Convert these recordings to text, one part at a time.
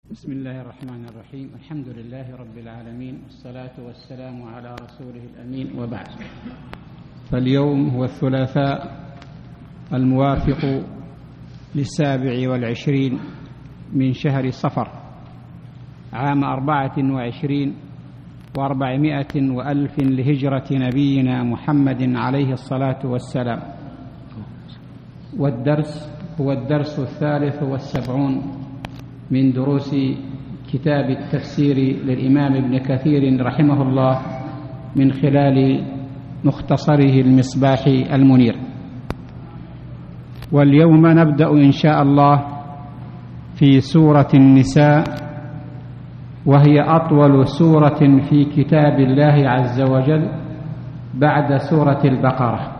بسم الله الرحمن الرحيم. الحمد لله رب العالمين، والصلاة والسلام على رسوله الأمين، وبعد. فاليوم هو الثلاثاء الموافق ل27 من شهر صفر عام 24 و400 وألف لهجرة نبينا محمد عليه الصلاة والسلام. والدرس هو الدرس 73 من دروس كتاب التفسير للإمام ابن كثير رحمه الله من خلال مختصره المصباح المنير. واليوم نبدأ إن شاء الله في سورة النساء، وهي أطول سورة في كتاب الله عز وجل بعد سورة البقرة.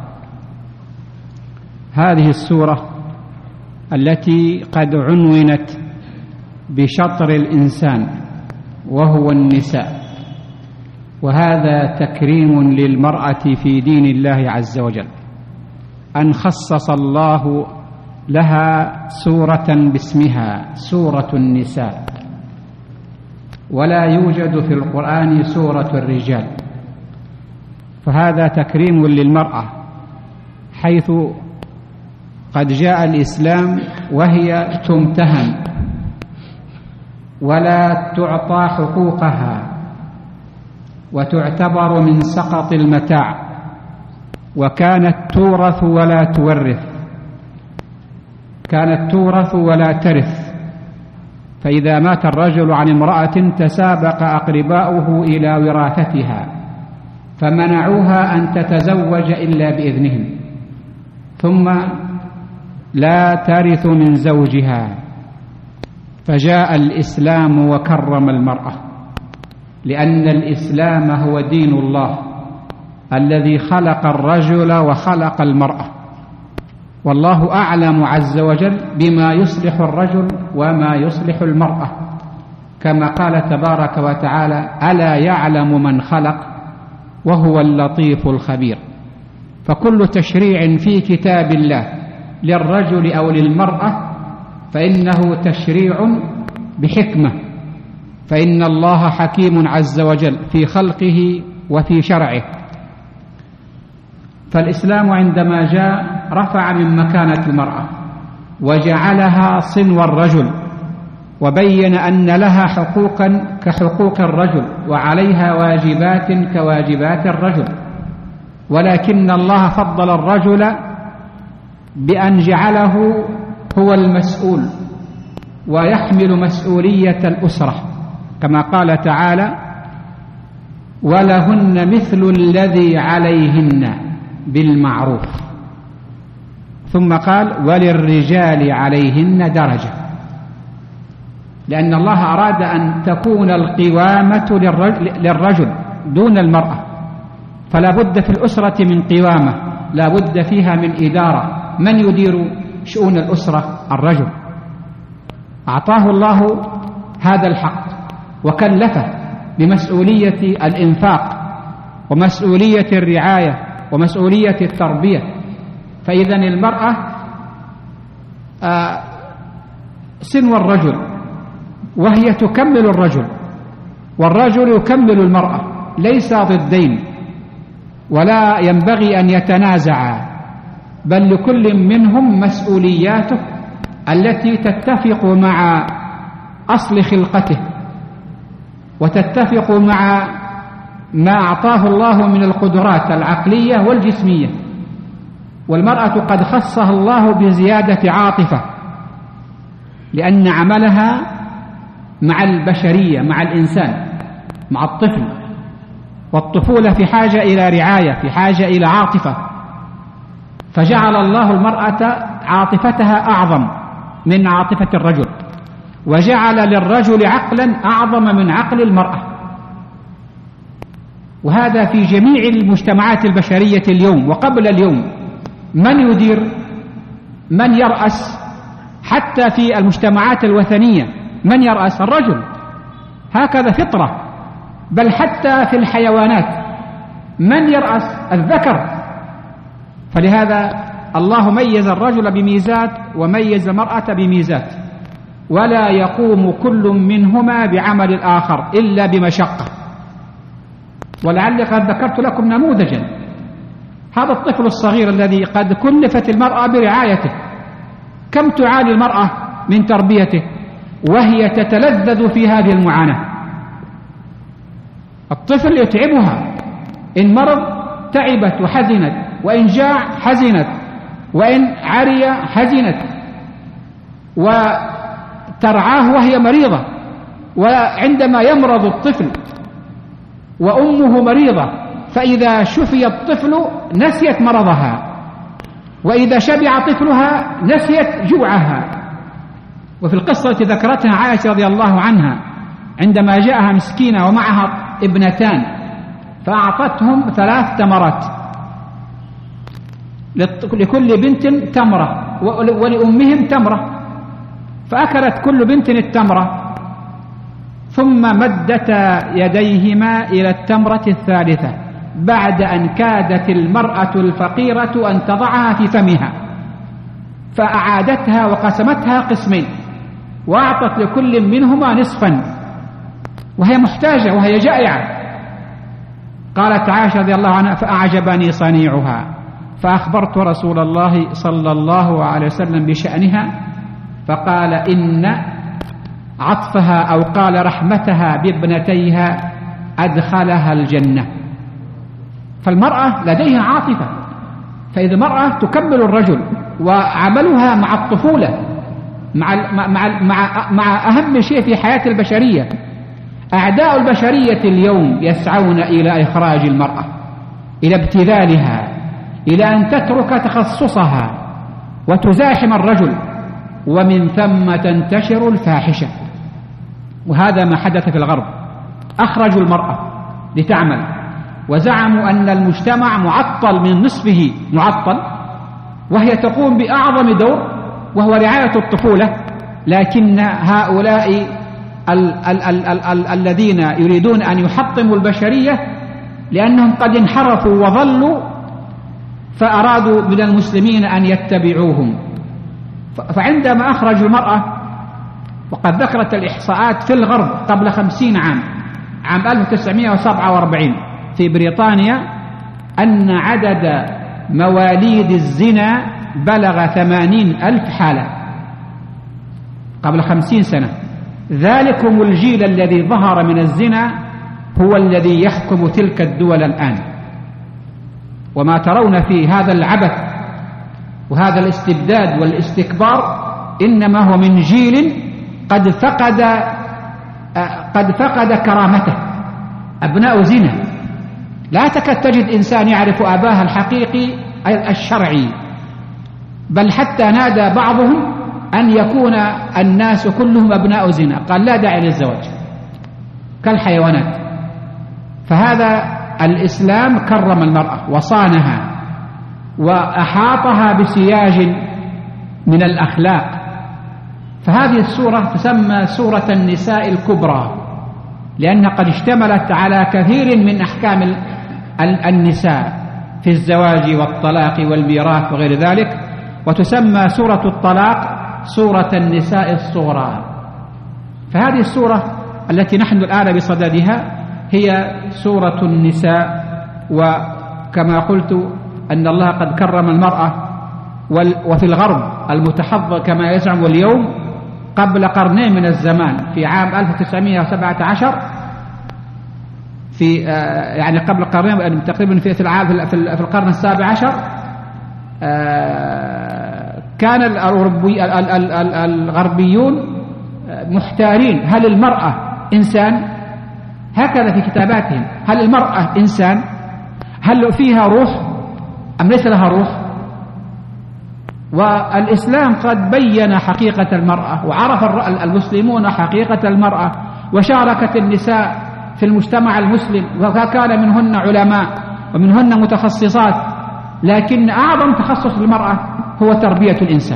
هذه السورة التي قد عنونت بشطر الإنسان وهو النساء، وهذا تكريم للمرأة في دين الله عز وجل، أن خصص الله لها سورة باسمها سورة النساء، ولا يوجد في القرآن سورة الرجال، فهذا تكريم للمرأة، حيث قد جاء الإسلام وهي تمتهن ولا تعطى حقوقها وتعتبر من سقط المتاع، وكانت تورث ولا تورث، كانت تورث ولا ترث. فإذا مات الرجل عن امرأة تسابق أقرباؤه إلى وراثتها، فمنعوها أن تتزوج إلا بإذنهم، ثم لا ترث من زوجها. فجاء الإسلام وكرم المرأة، لأن الإسلام هو دين الله الذي خلق الرجل وخلق المرأة، والله أعلم عز وجل بما يصلح الرجل وما يصلح المرأة، كما قال تبارك وتعالى: ألا يعلم من خلق وهو اللطيف الخبير. فكل تشريع في كتاب الله للرجل أو للمرأة فإنه تشريع بحكمة، فإن الله حكيم عز وجل في خلقه وفي شرعه. فالإسلام عندما جاء رفع من مكانة المرأة وجعلها صنو الرجل، وبين أن لها حقوقا كحقوق الرجل وعليها واجبات كواجبات الرجل، ولكن الله فضل الرجل بأن جعله هو المسؤول ويحمل مسؤولية الأسرة، كما قال تعالى: ولهن مثل الذي عليهن بالمعروف، ثم قال: وللرجال عليهن درجة، لأن الله أراد أن تكون القوامة للرجل دون المرأة، فلا بد في الأسرة من قوامة، لا بد فيها من إدارة. من يدير شؤون الأسرة؟ الرجل. أعطاه الله هذا الحق وكلفه بمسؤولية الإنفاق ومسؤولية الرعاية ومسؤولية التربية. فإذا المرأة سنو الرجل، وهي تكمل الرجل، والرجل يكمل المرأة، ليس ضدين ولا ينبغي أن يتنازعا، بل لكل منهم مسؤولياته التي تتفق مع أصل خلقته وتتفق مع ما أعطاه الله من القدرات العقلية والجسمية. والمرأة قد خصها الله بزيادة عاطفة، لأن عملها مع البشرية، مع الإنسان، مع الطفل، والطفولة في حاجة إلى رعاية، في حاجة إلى عاطفة، فجعل الله المرأة عاطفتها أعظم من عاطفة الرجل، وجعل للرجل عقلا أعظم من عقل المرأة. وهذا في جميع المجتمعات البشرية اليوم وقبل اليوم. من يدير؟ من يرأس؟ حتى في المجتمعات الوثنية من يرأس؟ الرجل. هكذا فطرة. بل حتى في الحيوانات من يرأس؟ الذكر. فلهذا الله ميز الرجل بميزات وميز المرأة بميزات. ولا يقوم كل منهما بعمل الآخر إلا بمشقة. ولعلي قد ذكرت لكم نموذجا، هذا الطفل الصغير الذي قد كلفت المرأة برعايته، كم تعاني المرأة من تربيته وهي تتلذذ في هذه المعاناة. الطفل يتعبها، إن مرض تعبت وحزنت، وإن جاع حزنت، وإن عري حزنت، وترعاه وهي مريضة. وعندما يمرض الطفل وأمه مريضة، فإذا شفي الطفل نسيت مرضها، وإذا شبع طفلها نسيت جوعها. وفي القصة التي ذكرتها عائشة رضي الله عنها عندما جاءها مسكينة ومعها ابنتان فأعطتهم 3 تمرات، لكل بنت تمرة ولأمهم تمرة، فأكلت كل بنت التمرة، ثم مدتا يديهما إلى التمرة الثالثة بعد أن كادت المرأة الفقيرة أن تضعها في فمها، فأعادتها وقسمتها قسمين وأعطت لكل منهما نصفا وهي محتاجة وهي جائعة. قالت عائشة رضي الله عنها: فأعجبني صنيعها، فأخبرت رسول الله صلى الله عليه وسلم بشأنها، فقال: إن عطفها أو قال رحمتها بابنتيها أدخلها الجنة. فالمرأة لديها عاطفة، فإذا المرأة تكمل الرجل، وعملها مع الطفولة مع أهم شيء في حياة البشرية. أعداء البشرية اليوم يسعون إلى إخراج المرأة، إلى ابتذالها، إلى أن تترك تخصصها وتزاحم الرجل، ومن ثم تنتشر الفاحشة. وهذا ما حدث في الغرب، أخرجوا المرأة لتعمل، وزعموا أن المجتمع معطل من نصفه معطل، وهي تقوم بأعظم دور وهو رعاية الطفولة. لكن هؤلاء الذين يريدون أن يحطموا البشرية لأنهم قد انحرفوا وضلوا، فأرادوا من المسلمين أن يتبعوهم. فعندما أخرجوا المرأة، وقد ذكرت الإحصاءات في الغرب قبل 50 عام 1947 في بريطانيا، أن عدد مواليد الزنا بلغ 80,000 حالة قبل 50 سنة. ذلكم الجيل الذي ظهر من الزنا هو الذي يحكم تلك الدول الآن. وما ترون في هذا العبث وهذا الاستبداد والاستكبار إنما هو من جيل قد فقد كرامته، أبناء زنا. لا تكاد تجد إنسان يعرف أباه الحقيقي الشرعي، بل حتى نادى بعضهم أن يكون الناس كلهم أبناء زنا، قال: لا داعي للزواج كالحيوانات. فهذا الإسلام كرم المرأة وصانها وأحاطها بسياج من الأخلاق. فهذه السورة تسمى سورة النساء الكبرى، لأنها قد اشتملت على كثير من أحكام النساء في الزواج والطلاق والميراث وغير ذلك. وتسمى سورة الطلاق سورة النساء الصغرى. فهذه السورة التي نحن الآن بصددها هي سورة النساء. وكما قلت أن الله قد كرم المرأة، وفي الغرب المتحضر كما يزعم اليوم قبل قرنين من الزمان، في عام 1917 يعني قبل قرنين تقريبا في القرن السابع عشر، كان الغربيون محتارين: هل المرأة إنسان؟ هكذا في كتاباتهم: هل المرأة إنسان؟ هل فيها روح أم ليس لها روح؟ والإسلام قد بين حقيقة المرأة، وعرف المسلمون حقيقة المرأة، وشاركت النساء في المجتمع المسلم، وكان منهن علماء ومنهن متخصصات. لكن أعظم تخصص للمرأة هو تربية الإنسان،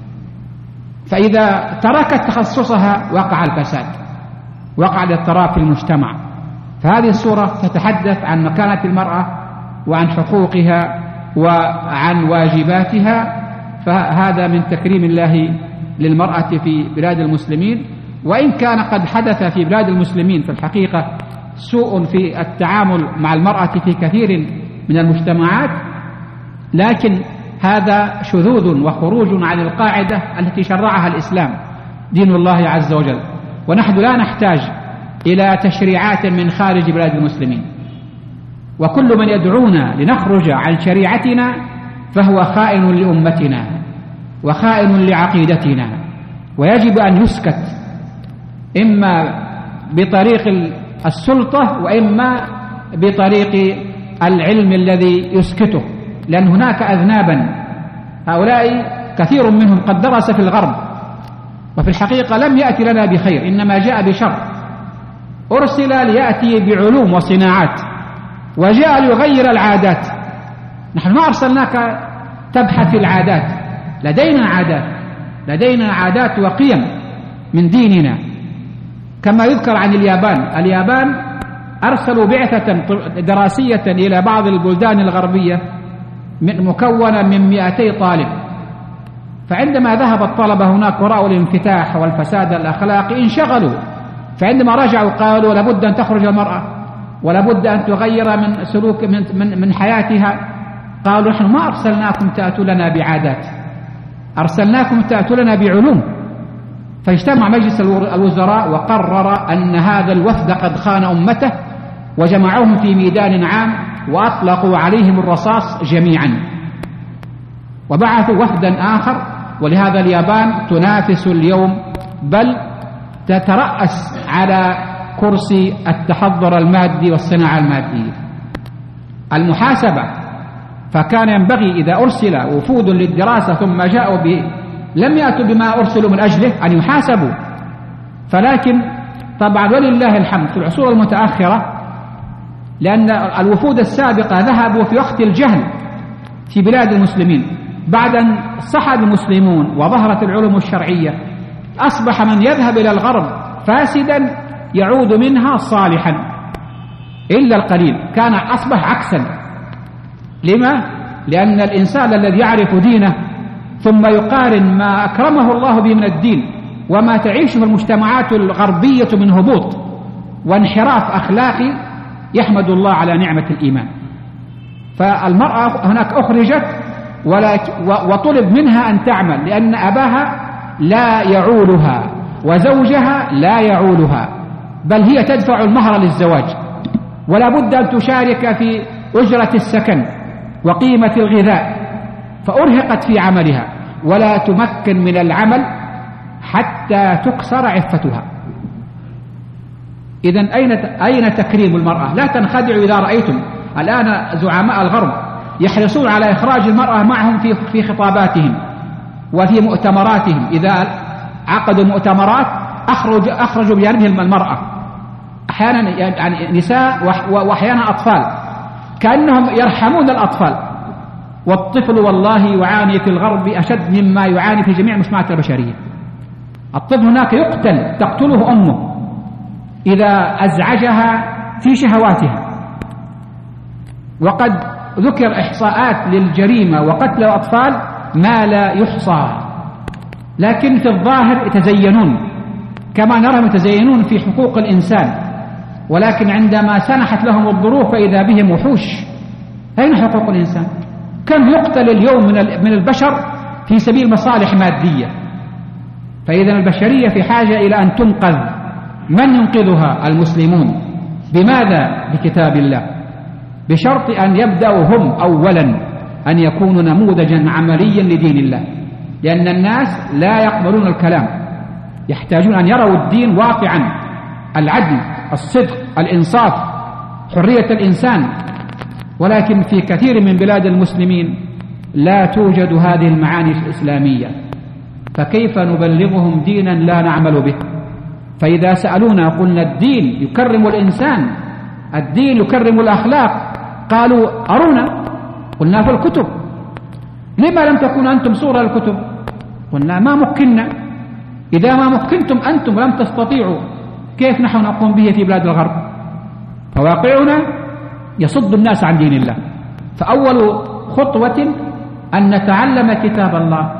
فإذا تركت تخصصها وقع الفساد، وقع الاضطراب في المجتمع. فهذه السورة تتحدث عن مكانة المرأة وعن حقوقها وعن واجباتها. فهذا من تكريم الله للمرأة في بلاد المسلمين، وإن كان قد حدث في بلاد المسلمين في الحقيقة سوء في التعامل مع المرأة في كثير من المجتمعات، لكن هذا شذوذ وخروج عن القاعدة التي شرعها الإسلام دين الله عز وجل. ونحن لا نحتاج إلى تشريعات من خارج بلاد المسلمين، وكل من يدعونا لنخرج عن شريعتنا فهو خائن لأمتنا وخائن لعقيدتنا، ويجب أن يسكت إما بطريق السلطة وإما بطريق العلم الذي يسكته، لأن هناك أذنابا هؤلاء كثير منهم قد درس في الغرب وفي الحقيقة لم يأتي لنا بخير، إنما جاء بشر، أرسل ليأتي بعلوم وصناعات وجاء ليغير العادات. نحن ما أرسلناك تبحث في العادات، لدينا عادات وقيم من ديننا، كما يذكر عن اليابان أرسلوا بعثة دراسية إلى بعض البلدان الغربية مكونة من 200 طالب، فعندما ذهب الطلبة هناك ورأوا الانفتاح والفساد الأخلاقي انشغلوا، فعندما رجعوا قالوا لابد أن تخرج المرأة ولابد أن تغير من سلوك من حياتها. قالوا نحن ما أرسلناكم تأتوا لنا بعادات، أرسلناكم تأتوا لنا بعلوم. فاجتمع مجلس الوزراء وقرر أن هذا الوفد قد خان أمته، وجمعوهم في ميدان عام وأطلقوا عليهم الرصاص جميعا، وبعثوا وفدا آخر. ولهذا اليابان تنافس اليوم بل تترأس على كرسي التحضر المادي والصناعة المادية. المحاسبة، فكان ينبغي إذا أرسل وفود للدراسة ثم جاءوا لم يأتوا بما أرسلوا من أجله أن يحاسبوا، فلكن طبعا ولله الحمد في العصور المتأخرة، لأن الوفود السابقة ذهبوا في وقت الجهل في بلاد المسلمين، بعد أن صحب المسلمون وظهرت العلوم الشرعية أصبح من يذهب إلى الغرب فاسدا يعود منها صالحا إلا القليل، كان أصبح عكسا. لما؟ لأن الإنسان الذي يعرف دينه ثم يقارن ما أكرمه الله به من الدين وما تعيشه المجتمعات الغربية من هبوط وانحراف أخلاقي يحمد الله على نعمة الإيمان. فالمرأة هناك أخرجت وطلب منها أن تعمل، لأن أباها لا يعولها وزوجها لا يعولها، بل هي تدفع المهر للزواج، ولا بد أن تشارك في أجرة السكن وقيمة الغذاء، فأرهقت في عملها ولا تمكن من العمل حتى تكسر عفتها. إذن أين تكريم المرأة؟ لا تنخدعوا إذا رأيتم الآن زعماء الغرب يحرصون على إخراج المرأة معهم في خطاباتهم وفي مؤتمراتهم، إذا عقدوا مؤتمرات أخرجوا بجانبهم المرأة، أحيانا يعني نساء وأحيانا أطفال، كأنهم يرحمون الأطفال. والطفل والله يعاني في الغرب أشد مما يعاني في جميع المجتمعات البشرية. الطفل هناك تقتله أمه إذا أزعجها في شهواتها، وقد ذكر إحصاءات للجريمة وقتل الأطفال ما لا يحصى، لكن في الظاهر يتزينون كما نرى يتزينون في حقوق الإنسان، ولكن عندما سنحت لهم الظروف فإذا بهم وحوش. أين حقوق الإنسان؟ كم يقتل اليوم من البشر في سبيل مصالح مادية؟ فإذا البشرية في حاجة إلى أن تنقذ. من ينقذها؟ المسلمون. بماذا؟ بكتاب الله، بشرط أن يبدأوا هم أولا أن يكونوا نموذجا عمليا لدين الله، لأن الناس لا يقبلون الكلام، يحتاجون أن يروا الدين واقعا، العدل، الصدق، الإنصاف، حرية الإنسان. ولكن في كثير من بلاد المسلمين لا توجد هذه المعاني الإسلامية، فكيف نبلغهم دينا لا نعمل به؟ فإذا سألونا قلنا الدين يكرم الإنسان، الدين يكرم الأخلاق، قالوا أرونا، قلنا في الكتب. لما لم تكون أنتم صورة الكتب؟ قلنا ما مكننا. إذا ما مكنتم أنتم لم تستطيعوا، كيف نحن نقوم به في بلاد الغرب؟ فواقعنا يصد الناس عن دين الله. فأول خطوة أن نتعلم كتاب الله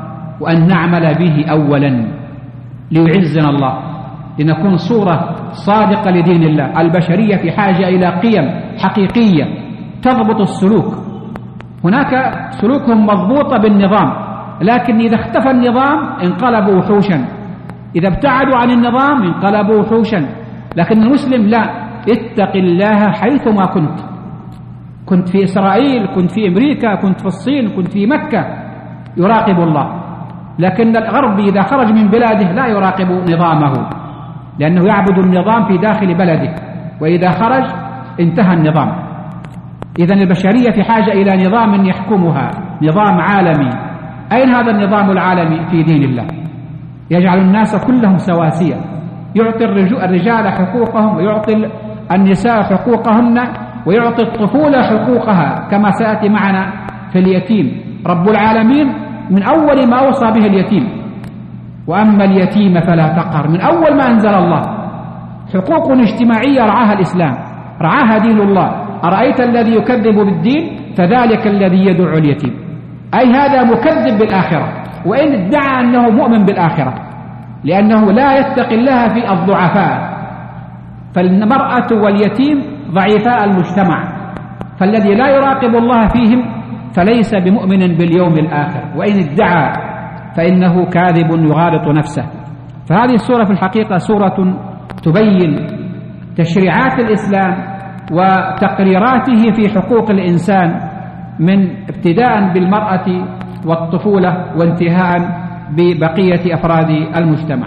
وأن نعمل به أولا ليعزنا الله، لنكون صورة صادقة لدين الله. البشرية في حاجة إلى قيم حقيقية تضبط السلوك. هناك سلوكهم مضبوطة بالنظام، لكن إذا اختفى النظام انقلبوا وحوشا، إذا ابتعدوا عن النظام انقلبوا وحوشا. لكن المسلم لا، اتق الله حيثما كنت في إسرائيل، كنت في أمريكا، كنت في الصين، كنت في مكة، يراقب الله. لكن الغربي إذا خرج من بلاده لا يراقب نظامه، لأنه يعبد النظام في داخل بلده، وإذا خرج انتهى النظام. إذن البشرية في حاجة إلى نظام يحكمها، نظام عالمي. أين هذا النظام العالمي؟ في دين الله، يجعل الناس كلهم سواسية، يعطي الرجال حقوقهم، ويعطي النساء حقوقهن، ويعطي الطفولة حقوقها، كما سيأتي معنا في اليتيم. رب العالمين من أول ما أوصى به اليتيم: وأما اليتيم فلا تقهر. من أول ما أنزل الله حقوق اجتماعية رعاها الإسلام، رعاها دين الله. أرأيت الذي يكذب بالدين فذلك الذي يدعو اليتيم، أي هذا مكذب بالآخرة، وإن ادعى أنه مؤمن بالآخرة، لأنه لا يتقي الله في الضعفاء. فالمرأة واليتيم ضعيفاء المجتمع، فالذي لا يراقب الله فيهم فليس بمؤمن باليوم الآخر، وإن ادعى فإنه كاذب يغالط نفسه. فهذه السورة في الحقيقة سورة تبين تشريعات الإسلام وتقريراته في حقوق الإنسان، من ابتداء بالمرأة والطفولة وانتهاء ببقية أفراد المجتمع.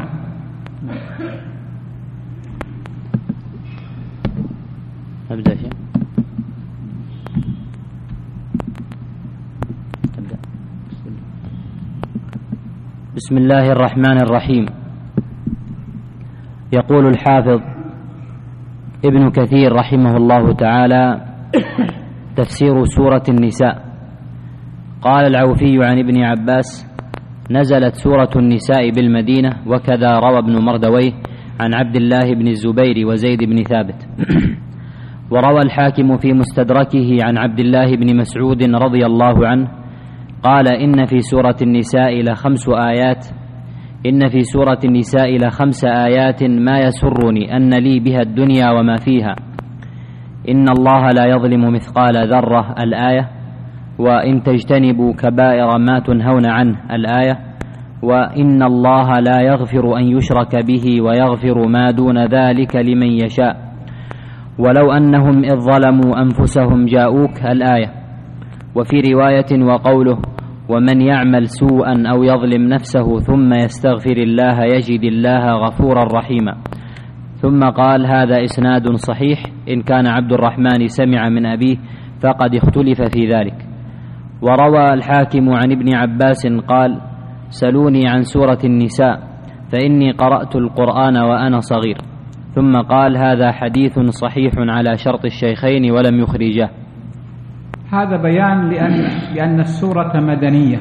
أبدأ بسم الله الرحمن الرحيم. يقول الحافظ ابن كثير رحمه الله تعالى: تفسير سورة النساء. قال العوفي عن ابن عباس: نزلت سورة النساء بالمدينة، وكذا روى ابن مردويه عن عبد الله بن الزبير وزيد بن ثابت. وروى الحاكم في مستدركه عن عبد الله بن مسعود رضي الله عنه قال: إن في سورة النساء لخمس آيات ما يسرني أن لي بها الدنيا وما فيها. إن الله لا يظلم مثقال ذرة الآية، وإن تجتنبوا كبائر ما تنهون عنه الآية، وإن الله لا يغفر أن يشرك به ويغفر ما دون ذلك لمن يشاء، ولو أنهم إذ ظلموا أنفسهم جاءوك الآية. وفي رواية: وقوله: ومن يعمل سوءا أو يظلم نفسه ثم يستغفر الله يجد الله غفورا رحيما. ثم قال: هذا إسناد صحيح، إن كان عبد الرحمن سمع من أبيه فقد اختلف في ذلك. وروى الحاكم عن ابن عباس قال: سلوني عن سورة النساء فإني قرأت القرآن وأنا صغير. ثم قال: هذا حديث صحيح على شرط الشيخين ولم يخرجه. هذا بيان لأن السورة مدنية،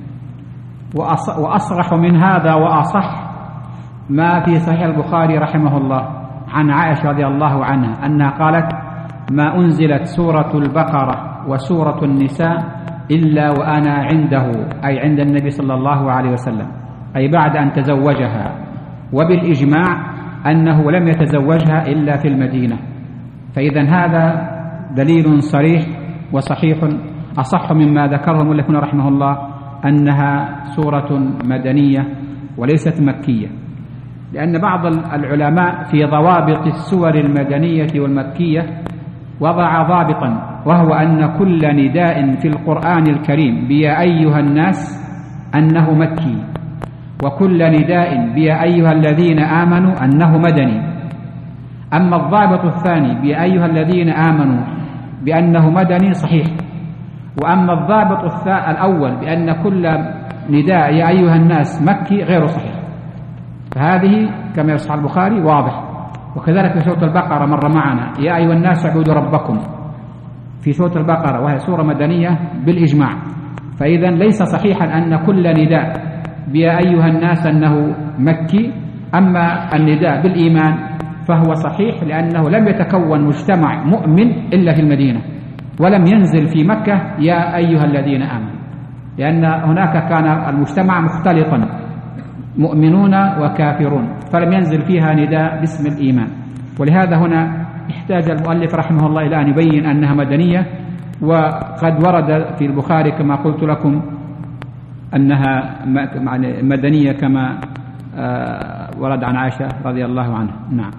وأصرح من هذا وأصح ما في صحيح البخاري رحمه الله عن عائشة رضي الله عنها أنها قالت: ما أنزلت سورة البقرة وسورة النساء إلا وأنا عنده، أي عند النبي صلى الله عليه وسلم، أي بعد أن تزوجها. وبالإجماع أنه لم يتزوجها إلا في المدينة. فإذا هذا دليل صريح وصحيح أصح مما ذكره المؤلف رحمه الله أنها سورة مدنية وليست مكية، لأن بعض العلماء في ضوابط السور المدنية والمكية وضع ضابطا، وهو أن كل نداء في القرآن الكريم بيا أيها الناس أنه مكي، وكل نداء بيا أيها الذين آمنوا أنه مدني. أما الضابط الثاني بيا أيها الذين آمنوا بأنه مدني صحيح، وأما الضابط الأول بأن كل نداء يا أيها الناس مكي غير صحيح. فهذه كما يصح البخاري واضح. وكذلك في سورة البقرة مر معنا: يا أيها الناس اعبدوا ربكم، في سورة البقرة، وهي سورة مدنية بالإجماع. فإذا ليس صحيحا أن كل نداء بيا أيها الناس أنه مكي. أما النداء بالإيمان فهو صحيح، لأنه لم يتكون مجتمع مؤمن إلا في المدينة، ولم ينزل في مكة يا أيها الذين آمنوا، لأن هناك كان المجتمع مختلطا، مؤمنون وكافرون، فلم ينزل فيها نداء باسم الإيمان. ولهذا هنا احتاج المؤلف رحمه الله إلى أن يبين أنها مدنية، وقد ورد في البخاري كما قلت لكم أنها مدنية كما ورد عن عائشة رضي الله عنها. نعم.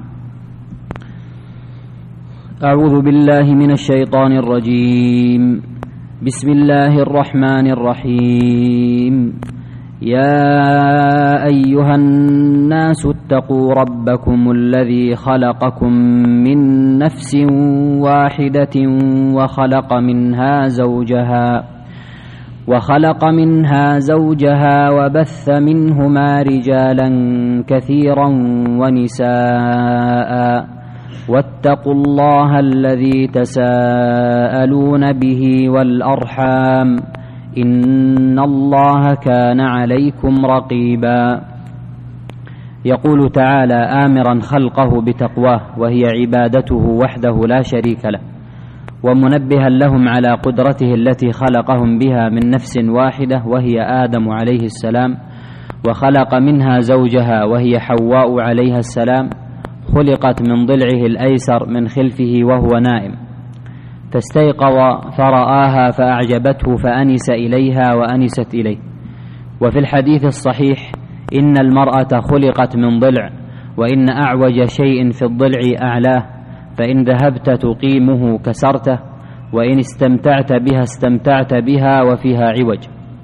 أعوذ بالله من الشيطان الرجيم. بسم الله الرحمن الرحيم. يا أيها الناس اتقوا ربكم الذي خلقكم من نفس واحدة وخلق منها زوجها وبث منهما رجالا كثيرا ونساء، واتقوا الله الذي تساءلون به والأرحام إن الله كان عليكم رقيبا. يقول تعالى آمرا خلقه بتقواه وهي عبادته وحده لا شريك له، ومنبها لهم على قدرته التي خلقهم بها من نفس واحدة وهي آدم عليه السلام، وخلق منها زوجها وهي حواء عليها السلام، خلقت من ضلعه الأيسر من خلفه وهو نائم، فاستيقظ فرآها فأعجبته فأنس إليها وأنست إليه. وفي الحديث الصحيح إن المرأة خلقت من ضلع، وإن أعوج شيء في الضلع أعلاه، فإن ذهبت تقيمه كسرته، وإن استمتعت بها وفيها عوج.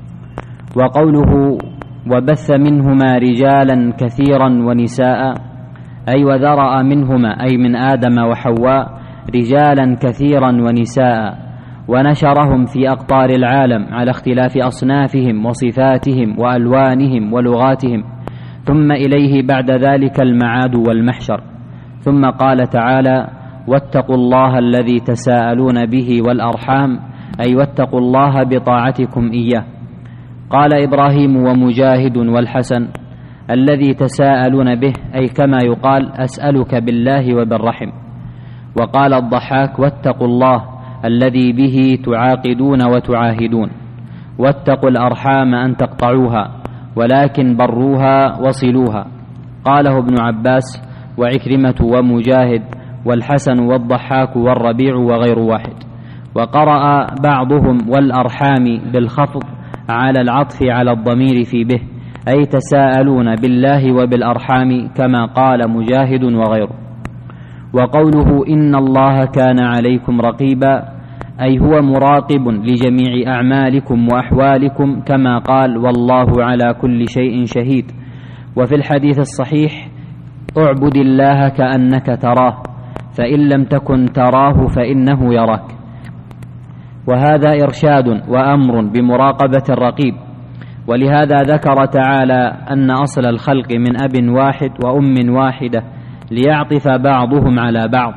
وقوله وبث منهما رجالا كثيرا ونساء، أي وذرأ منهما أي من آدم وحواء رجالا كثيرا ونساء، ونشرهم في أقطار العالم على اختلاف أصنافهم وصفاتهم وألوانهم ولغاتهم، ثم إليه بعد ذلك المعاد والمحشر. ثم قال تعالى واتقوا الله الذي تساءلون به والأرحام، أي واتقوا الله بطاعتكم إياه. قال إبراهيم ومجاهد والحسن الذي تساءلون به، أي كما يقال أسألك بالله وبالرحم. وقال الضحاك واتقوا الله الذي به تعاقدون وتعاهدون، واتقوا الأرحام أن تقطعوها ولكن بروها وصلوها. قاله ابن عباس وعكرمة ومجاهد والحسن والضحاك والربيع وغير واحد. وقرأ بعضهم والأرحام بالخفض على العطف على الضمير في به، أي تساءلون بالله وبالأرحام كما قال مجاهد وغيره. وقوله إن الله كان عليكم رقيبا، أي هو مراقب لجميع أعمالكم وأحوالكم كما قال والله على كل شيء شهيد. وفي الحديث الصحيح اعبد الله كأنك تراه، فإن لم تكن تراه فإنه يراك. وهذا إرشاد وأمر بمراقبة الرقيب. ولهذا ذكر تعالى أن أصل الخلق من أب واحد وأم واحدة، ليعطف بعضهم على بعض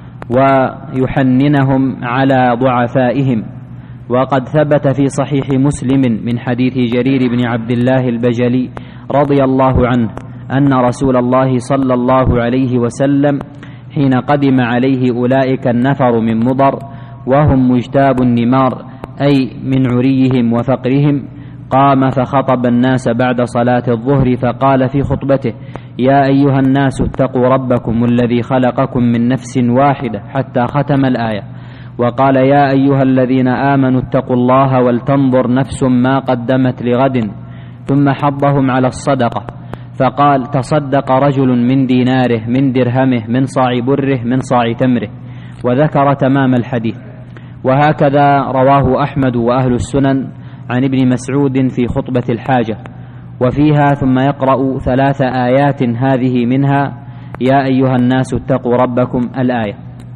ويحننهم على ضعفائهم. وقد ثبت في صحيح مسلم من حديث جرير بن عبد الله البجلي رضي الله عنه أن رسول الله صلى الله عليه وسلم حين قدم عليه أولئك النفر من مضر وهم مجتاب النمار، أي من عريهم وفقرهم، قام فخطب الناس بعد صلاة الظهر فقال في خطبته يا أيها الناس اتقوا ربكم الذي خلقكم من نفس واحدة حتى ختم الآية. وقال يا أيها الذين آمنوا اتقوا الله ولتنظر نفس ما قدمت لغد، ثم حضهم على الصدقة فقال تصدق رجل من ديناره من درهمه من صاع بره من صاع تمره، وذكر تمام الحديث. وهكذا رواه أحمد وأهل السنن عن ابن مسعود في خطبة الحاجة، وفيها ثم يقرأ 3 آيات هذه منها يا أيها الناس اتقوا ربكم الآية.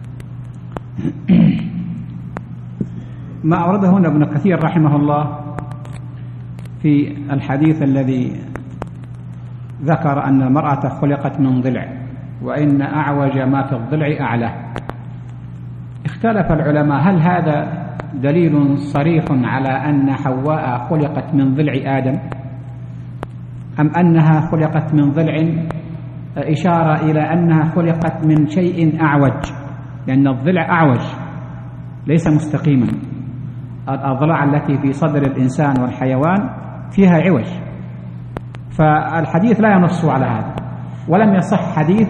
ما أورده هنا ابن كثير رحمه الله في الحديث الذي ذكر أن المرأة خلقت من ضلع، وإن أعوج ما في الضلع أعلاه. اختلف العلماء هل هذا دليل صريح على أن حواء خلقت من ضلع آدم، أم أنها خلقت من ضلع إشارة إلى أنها خلقت من شيء أعوج، لأن الضلع أعوج ليس مستقيما، الأضلاع التي في صدر الإنسان والحيوان فيها عوج، فالحديث لا ينص على هذا، ولم يصح حديث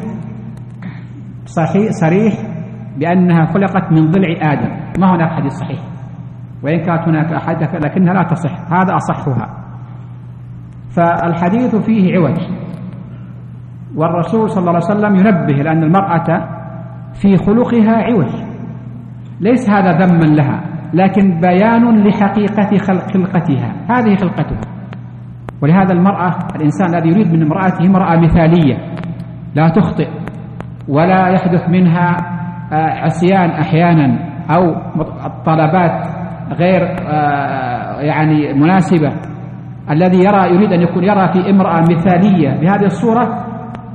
صريح بأنها خلقت من ضلع آدم، ما هناك حديث صحيح، وإن كانت هناك أحاديث لكنها لا تصح، هذا أصحها. فالحديث فيه عوج، والرسول صلى الله عليه وسلم ينبه لأن المرأة في خلقها عوج، ليس هذا ذما لها لكن بيان لحقيقة خلقتها، هذه خلقتها. ولهذا المرأة، الإنسان الذي يريد من امرأته امرأة مثالية لا تخطئ ولا يحدث منها عصيان أحيانا أو طلبات غير يعني مناسبة، الذي يريد أن يرى في امرأة مثالية بهذه الصورة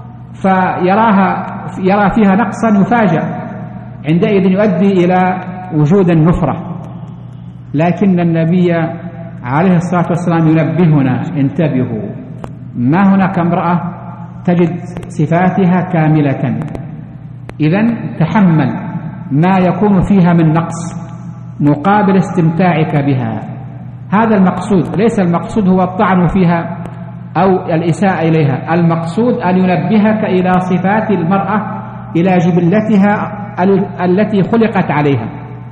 يرى فيها نقصا يفاجأ، عندئذ يؤدي إلى وجود النفرة. لكن النبي عليه الصلاة والسلام ينبهنا: انتبهوا، ما هناك امرأة تجد صفاتها كاملة، إذن تحمل ما يكون فيها من نقص مقابل استمتاعك بها. هذا المقصود، ليس المقصود هو الطعن فيها أو الإساءة إليها، المقصود أن ينبهك إلى صفات المرأة، إلى جبلتها التي خلقت عليها.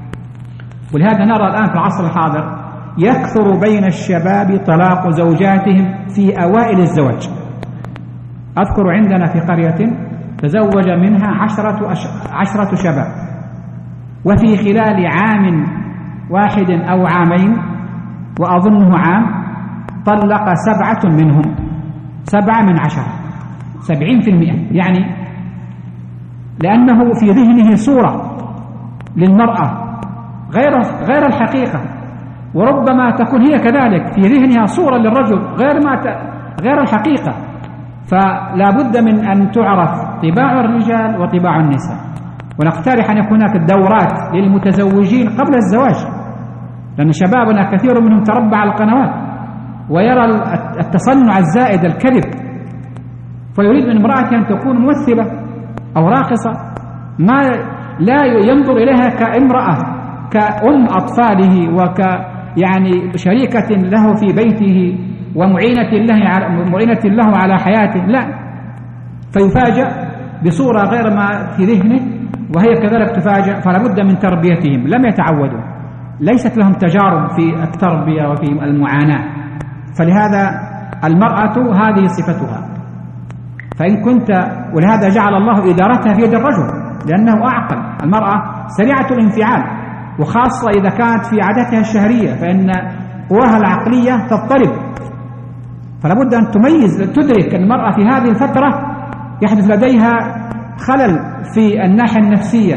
ولهذا نرى الآن في العصر الحاضر يكثر بين الشباب طلاق زوجاتهم في أوائل الزواج. أذكر عندنا في قرية تزوج منها 10 شباب، وفي خلال عام واحد أو عامين وأظنه عام طلق 7 منهم، 7 من 10، 70%، يعني لأنه في ذهنه صورة للمرأة غير الحقيقة، وربما تكون هي كذلك في ذهنها صورة للرجل غير الحقيقة. فلا بد من أن تعرف طباع الرجال وطباع النساء، ونقترح أن يكون هناك دورات للمتزوجين قبل الزواج، لأن شبابنا كثير منهم تربى على القنوات ويرى التصنع الزائد، الكذب، فيريد من امرأته أن تكون ممثلة أو راقصة، لا ينظر إليها كامرأة، كأم أطفاله يعني شريكة له في بيته ومعينة له على حياته، لا، فيفاجأ بصورة غير ما في ذهنه، وهي كذلك تفاجأ. فلا بد من تربيتهم، لم يتعودوا، ليست لهم تجارب في التربية وفي المعاناة، فلهذا المرأة هذه صفتها. فإن كنت، ولهذا جعل الله إدارتها في يد الرجل لأنه أعقل. المرأة سريعة الانفعال، وخاصة إذا كانت في عادتها الشهرية، فإن قواها العقلية تضطرب، فلا بد أن تدرك المرأة في هذه الفترة يحدث لديها خلل في الناحية النفسية،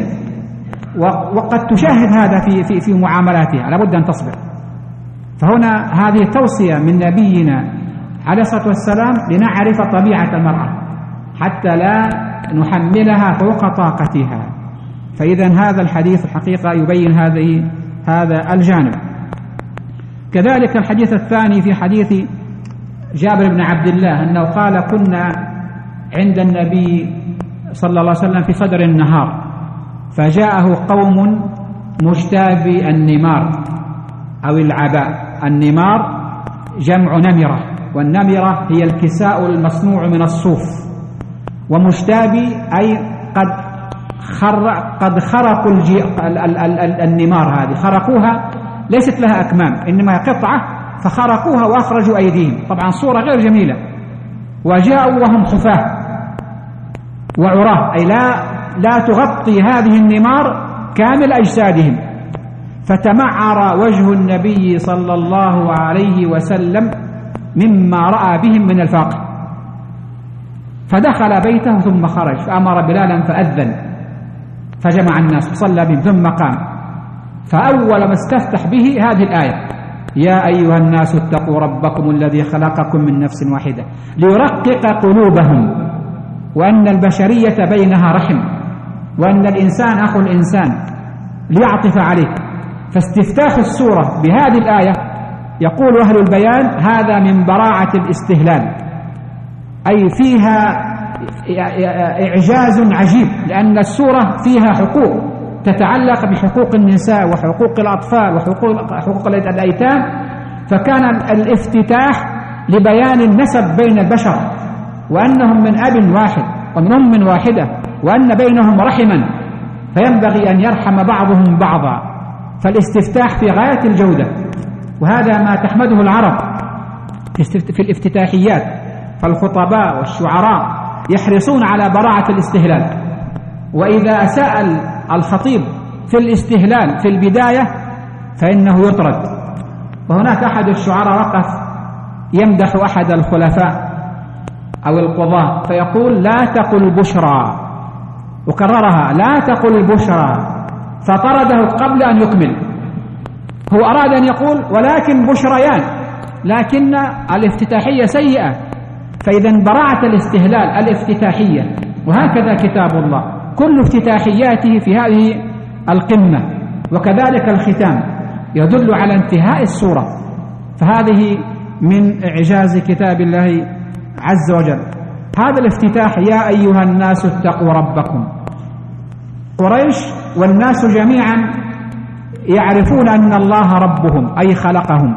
وقد تشاهد هذا في معاملاتها، لا بد أن تصبر. فهنا هذه توصية من نبينا عليه الصلاة والسلام لنعرف طبيعة المرأة حتى لا نحملها فوق طاقتها. فإذا هذا الحديث الحقيقة يبين هذا الجانب. كذلك الحديث الثاني في حديث جابر بن عبد الله أنه قال: كنا عند النبي صلى الله عليه وسلم في صدر النهار، فجاءه قوم مجتابي النمار أو العباء. النمار جمع نمرة، والنمرة هي الكساء المصنوع من الصوف، ومجتابي أي قد خرقوا النمار هذه، خرقوها، ليست لها أكمام إنما قطعة، فخرقوها وأخرجوا أيديهم، طبعا صورة غير جميلة. وجاءوا وهم حفاة وعراه، أي لا تغطي هذه النمار كامل أجسادهم، فتمعر وجه النبي صلى الله عليه وسلم مما رأى بهم من الفاقة، فدخل بيته ثم خرج، فأمر بلالا فأذن، فجمع الناس فصلى بهم ثم قام. فأول ما استفتح به هذه الآية: يا أيها الناس اتقوا ربكم الذي خلقكم من نفس واحدة ليرقق قلوبهم، وأن البشرية بينها رحم، وأن الإنسان أخو الإنسان، ليعطف عليه. فاستفتاح السورة بهذه الآية يقول أهل البيان هذا من براعة الاستهلال، أي فيها إعجاز عجيب، لأن السورة فيها حقوق تتعلق بحقوق النساء وحقوق الأطفال وحقوق الأيتام، فكان الافتتاح لبيان النسب بين البشر، وأنهم من أب واحد ومن أم واحدة، وأن بينهم رحما، فينبغي أن يرحم بعضهم بعضا. فالاستفتاح في غاية الجودة، وهذا ما تحمده العرب في الافتتاحيات. فالخطباء والشعراء يحرصون على براعة الاستهلال، وإذا أساء الخطيب في الاستهلال في البداية فإنه يطرد. وهناك أحد الشعراء وقف يمدح أحد الخلفاء أو القضاة فيقول: لا تقل بشرى، وكررها: لا تقل بشرى، فطرده قبل أن يكمل. هو أراد أن يقول ولكن بشريان، لكن الافتتاحية سيئة. فإذا براعة الاستهلال الافتتاحية، وهكذا كتاب الله كل افتتاحياته في هذه القمة، وكذلك الختام يدل على انتهاء السورة. فهذه من إعجاز كتاب الله عز وجل. هذا الافتتاح: يا أيها الناس اتقوا ربكم. قريش والناس جميعا يعرفون أن الله ربهم أي خلقهم،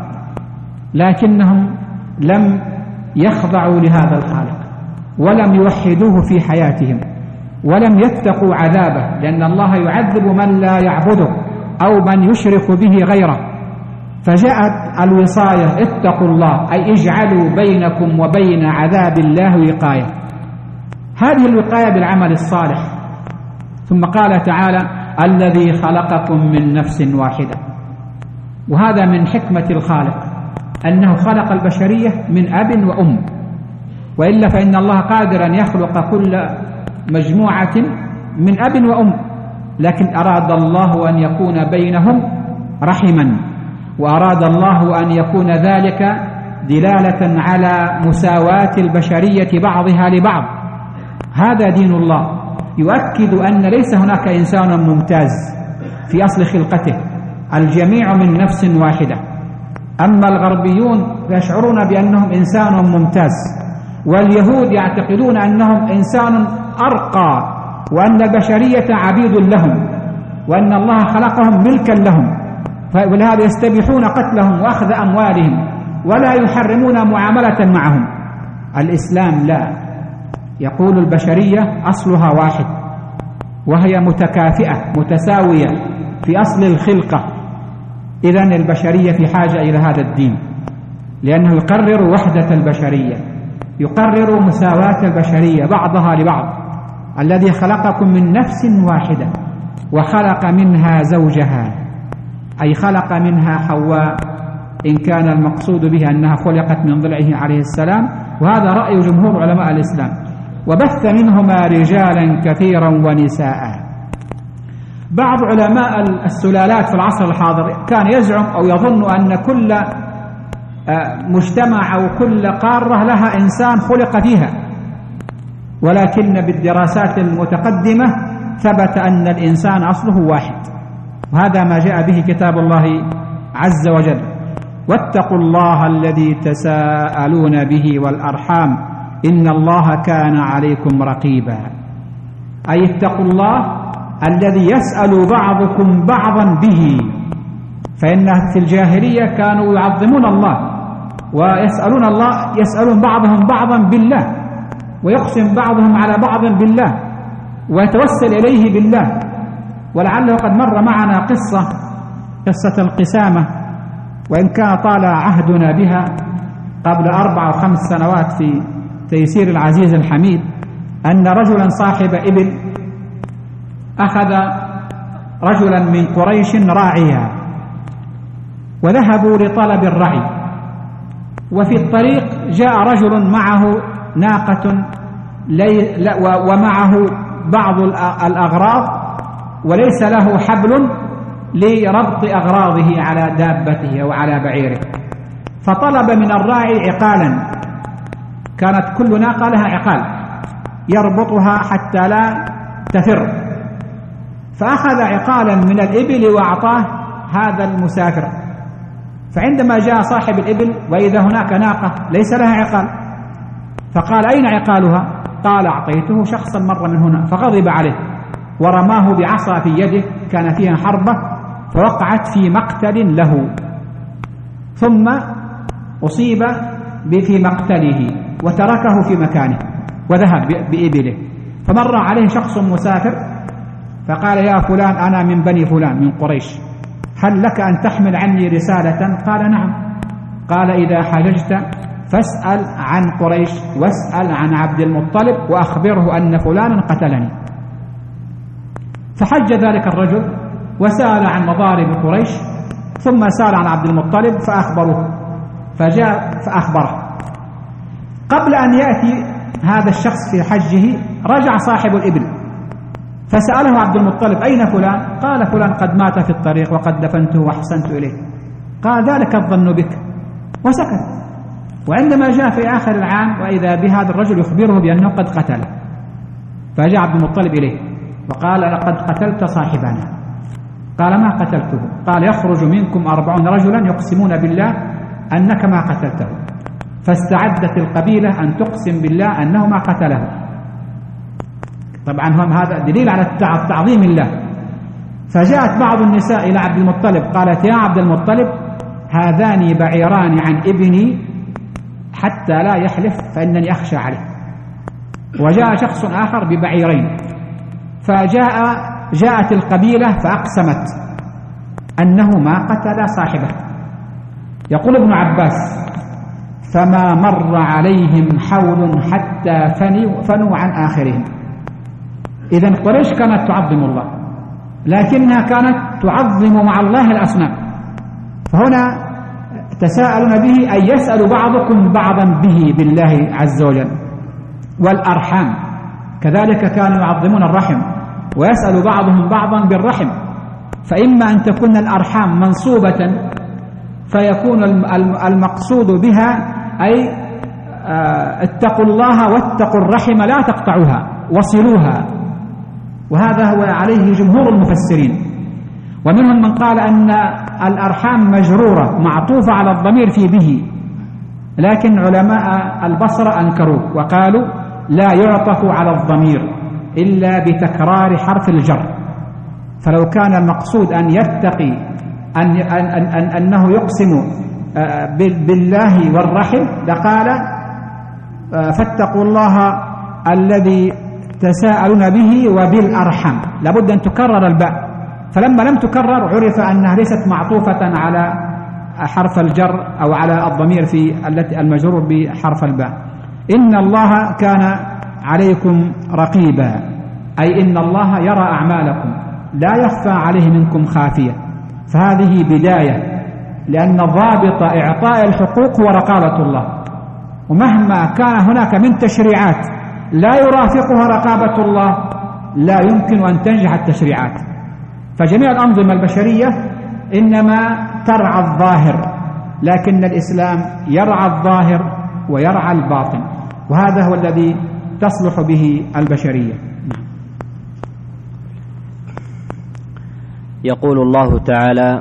لكنهم لم يخضعوا لهذا الخالق ولم يوحدوه في حياتهم ولم يتقوا عذابه، لأن الله يعذب من لا يعبده أو من يشرك به غيره. فجاءت الوصاية: اتقوا الله، أي اجعلوا بينكم وبين عذاب الله وقاية. هذه الوقاية بالعمل الصالح. ثم قال تعالى: الذي خلقكم من نفس واحدة. وهذا من حكمة الخالق أنه خلق البشرية من أب وأم، وإلا فإن الله قادر أن يخلق كل مجموعة من أب وأم، لكن أراد الله أن يكون بينهم رحما، وأراد الله أن يكون ذلك دلالة على مساواة البشرية بعضها لبعض. هذا دين الله، يؤكد أن ليس هناك إنسان ممتاز في أصل خلقته، الجميع من نفس واحدة. أما الغربيون يشعرون بأنهم إنسان ممتاز، واليهود يعتقدون أنهم إنسان أرقى، وأن البشرية عبيد لهم، وأن الله خلقهم ملكا لهم، ولهذا يستبيحون قتلهم وأخذ أموالهم ولا يحرمون معاملة معهم. الإسلام لا، يقول البشرية أصلها واحد، وهي متكافئة متساوية في أصل الخلقة. إذن البشرية في حاجة إلى هذا الدين، لأنه يقرر وحدة البشرية، يقرر مساواة البشرية بعضها لبعض. الذي خلقكم من نفس واحدة وخلق منها زوجها، أي خلق منها حواء، إن كان المقصود به أنها خلقت من ضلعه عليه السلام، وهذا رأي جمهور علماء الإسلام. وبث منهما رجالا كثيرا ونساء. بعض علماء السلالات في العصر الحاضر كان يزعم أو يظن أن كل مجتمع أو كل قارة لها إنسان خلق فيها، ولكن بالدراسات المتقدمة ثبت أن الإنسان أصله واحد، وهذا ما جاء به كتاب الله عز وجل: واتقوا الله الذي تساءلون به والأرحام إن الله كان عليكم رقيبا. أي اتقوا الله الذي يسأل بعضكم بعضا به، فإن في الجاهلية كانوا يعظمون الله ويسألون الله، يسألون بعضهم بعضا بالله، ويقسم بعضهم على بعض بالله، ويتوسل إليه بالله. ولعله قد مر معنا قصة القسامة، وإن كان طال عهدنا بها قبل 4 أو 5 سنوات في تيسير العزيز الحميد، أن رجلا صاحب إبل أخذ رجلا من قريش راعيا، وذهبوا لطلب الرعي. وفي الطريق جاء رجل معه ناقة ومعه بعض الأغراض، وليس له حبل لربط أغراضه على دابته أو على بعيره، فطلب من الراعي عقالا. كانت كل ناقة لها عقال يربطها حتى لا تفر، فأخذ عقالا من الإبل وأعطاه هذا المسافر. فعندما جاء صاحب الإبل وإذا هناك ناقة ليس لها عقال، فقال: أين عقالها؟ قال: أعطيته شخصا مر من هنا. فغضب عليه ورماه بعصا في يده كان فيها حربة فوقعت في مقتل له، ثم أصيب في مقتله وتركه في مكانه وذهب بإبله. فمر عليه شخص مسافر فقال: يا فلان أنا من بني فلان من قريش، هل لك أن تحمل عني رسالة؟ قال: نعم. قال: إذا حججت فاسأل عن قريش واسأل عن عبد المطلب وأخبره أن فلانا قتلني. فحج ذلك الرجل وسأل عن مضارب قريش، ثم سأل عن عبد المطلب فأخبره، فجاء فأخبره. قبل أن يأتي هذا الشخص في حجه رجع صاحب الإبل فسأله عبد المطلب: أين فلان؟ قال: فلان قد مات في الطريق وقد دفنته وأحسنت إليه. قال: ذلك الظن بك، وسكت. وعندما جاء في آخر العام وإذا بهذا الرجل يخبره بأنه قد قتله، فجاء عبد المطلب إليه وقال: لقد قتلت صاحبنا. قال: ما قتلته. قال: يخرج منكم 40 رجلا يقسمون بالله أنك ما قتلته. فاستعدت القبيلة أن تقسم بالله أنه ما قتله. طبعا هم هذا دليل على تعظيم الله. فجاءت بعض النساء إلى عبد المطلب قالت: يا عبد المطلب، هذان بعيران عن ابني حتى لا يحلف فإنني أخشى عليه. وجاء شخص آخر ببعيرين، فجاءت القبيلة فأقسمت أنه ما قتل صاحبه. يقول ابن عباس: فما مر عليهم حول حتى فنوا عن آخرهم. إذن قريش كانت تعظم الله، لكنها كانت تعظم مع الله الأصنام. فهنا تساءلون به أي يسأل بعضكم بعضا به بالله عز وجل. والأرحام كذلك كانوا يعظمون الرحم ويسأل بعضهم بعضا بالرحم. فإما أن تكون الأرحام منصوبة فيكون المقصود بها أي اتقوا الله واتقوا الرحم لا تقطعوها وصلوها، وهذا هو عليه جمهور المفسرين. ومنهم من قال أن الأرحام مجرورة معطوفة على الضمير في به، لكن علماء البصرة أنكروه وقالوا لا يعطف على الضمير إلا بتكرار حرف الجر. فلو كان المقصود أن يتقي أنه يقسم بالله والرحم لقال فاتقوا الله الذي تساءلون به وبالأرحم، لابد أن تكرر الباء. فلما لم تكرر عرف أنها ليست معطوفة على حرف الجر أو على الضمير في التي المجرور بحرف الباء. إن الله كان عليكم رقيبا، أي إن الله يرى أعمالكم لا يخفى عليه منكم خافية. فهذه بداية، لأن ضابط إعطاء الحقوق هو رقابة الله، ومهما كان هناك من تشريعات لا يرافقها رقابة الله لا يمكن أن تنجح التشريعات. فجميع الأنظمة البشرية إنما ترعى الظاهر، لكن الإسلام يرعى الظاهر ويرعى الباطن، وهذا هو الذي تصلح به البشرية. يقول الله تعالى: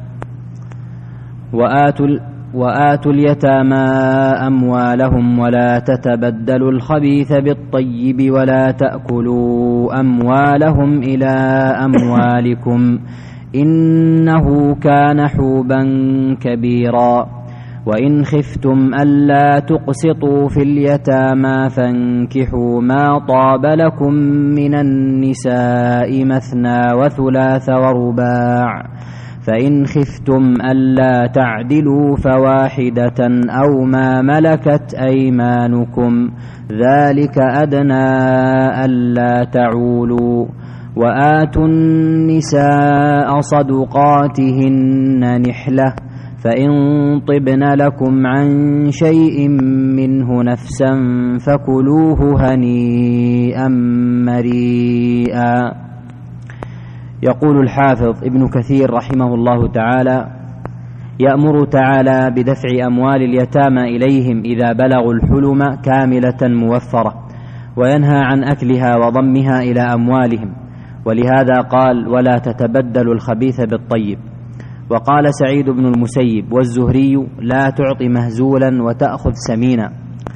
وآتوا اليتامى أموالهم ولا تتبدلوا الخبيث بالطيب ولا تأكلوا أموالهم إلى أموالكم إنه كان حوبا كبيرا. وإن خفتم ألا تقسطوا في اليتامى فانكحوا ما طاب لكم من النساء مثنى وثلاث ورباع، فإن خفتم ألا تعدلوا فواحدة أو ما ملكت أيمانكم ذلك أدنى ألا تعولوا. وآتوا النساء صدقاتهن نحلة، فإن طبن لكم عن شيء منه نفسا فكلوه هنيئا مريئا. يقول الحافظ ابن كثير رحمه الله تعالى: يأمر تعالى بدفع أموال اليتامى إليهم إذا بلغوا الحلم كاملة موفرة، وينهى عن أكلها وضمها إلى أموالهم، ولهذا قال: ولا تتبدلوا الخبيث بالطيب. وقال سعيد بن المسيب والزهري: لا تعطي مهزولا وتأخذ سمينا.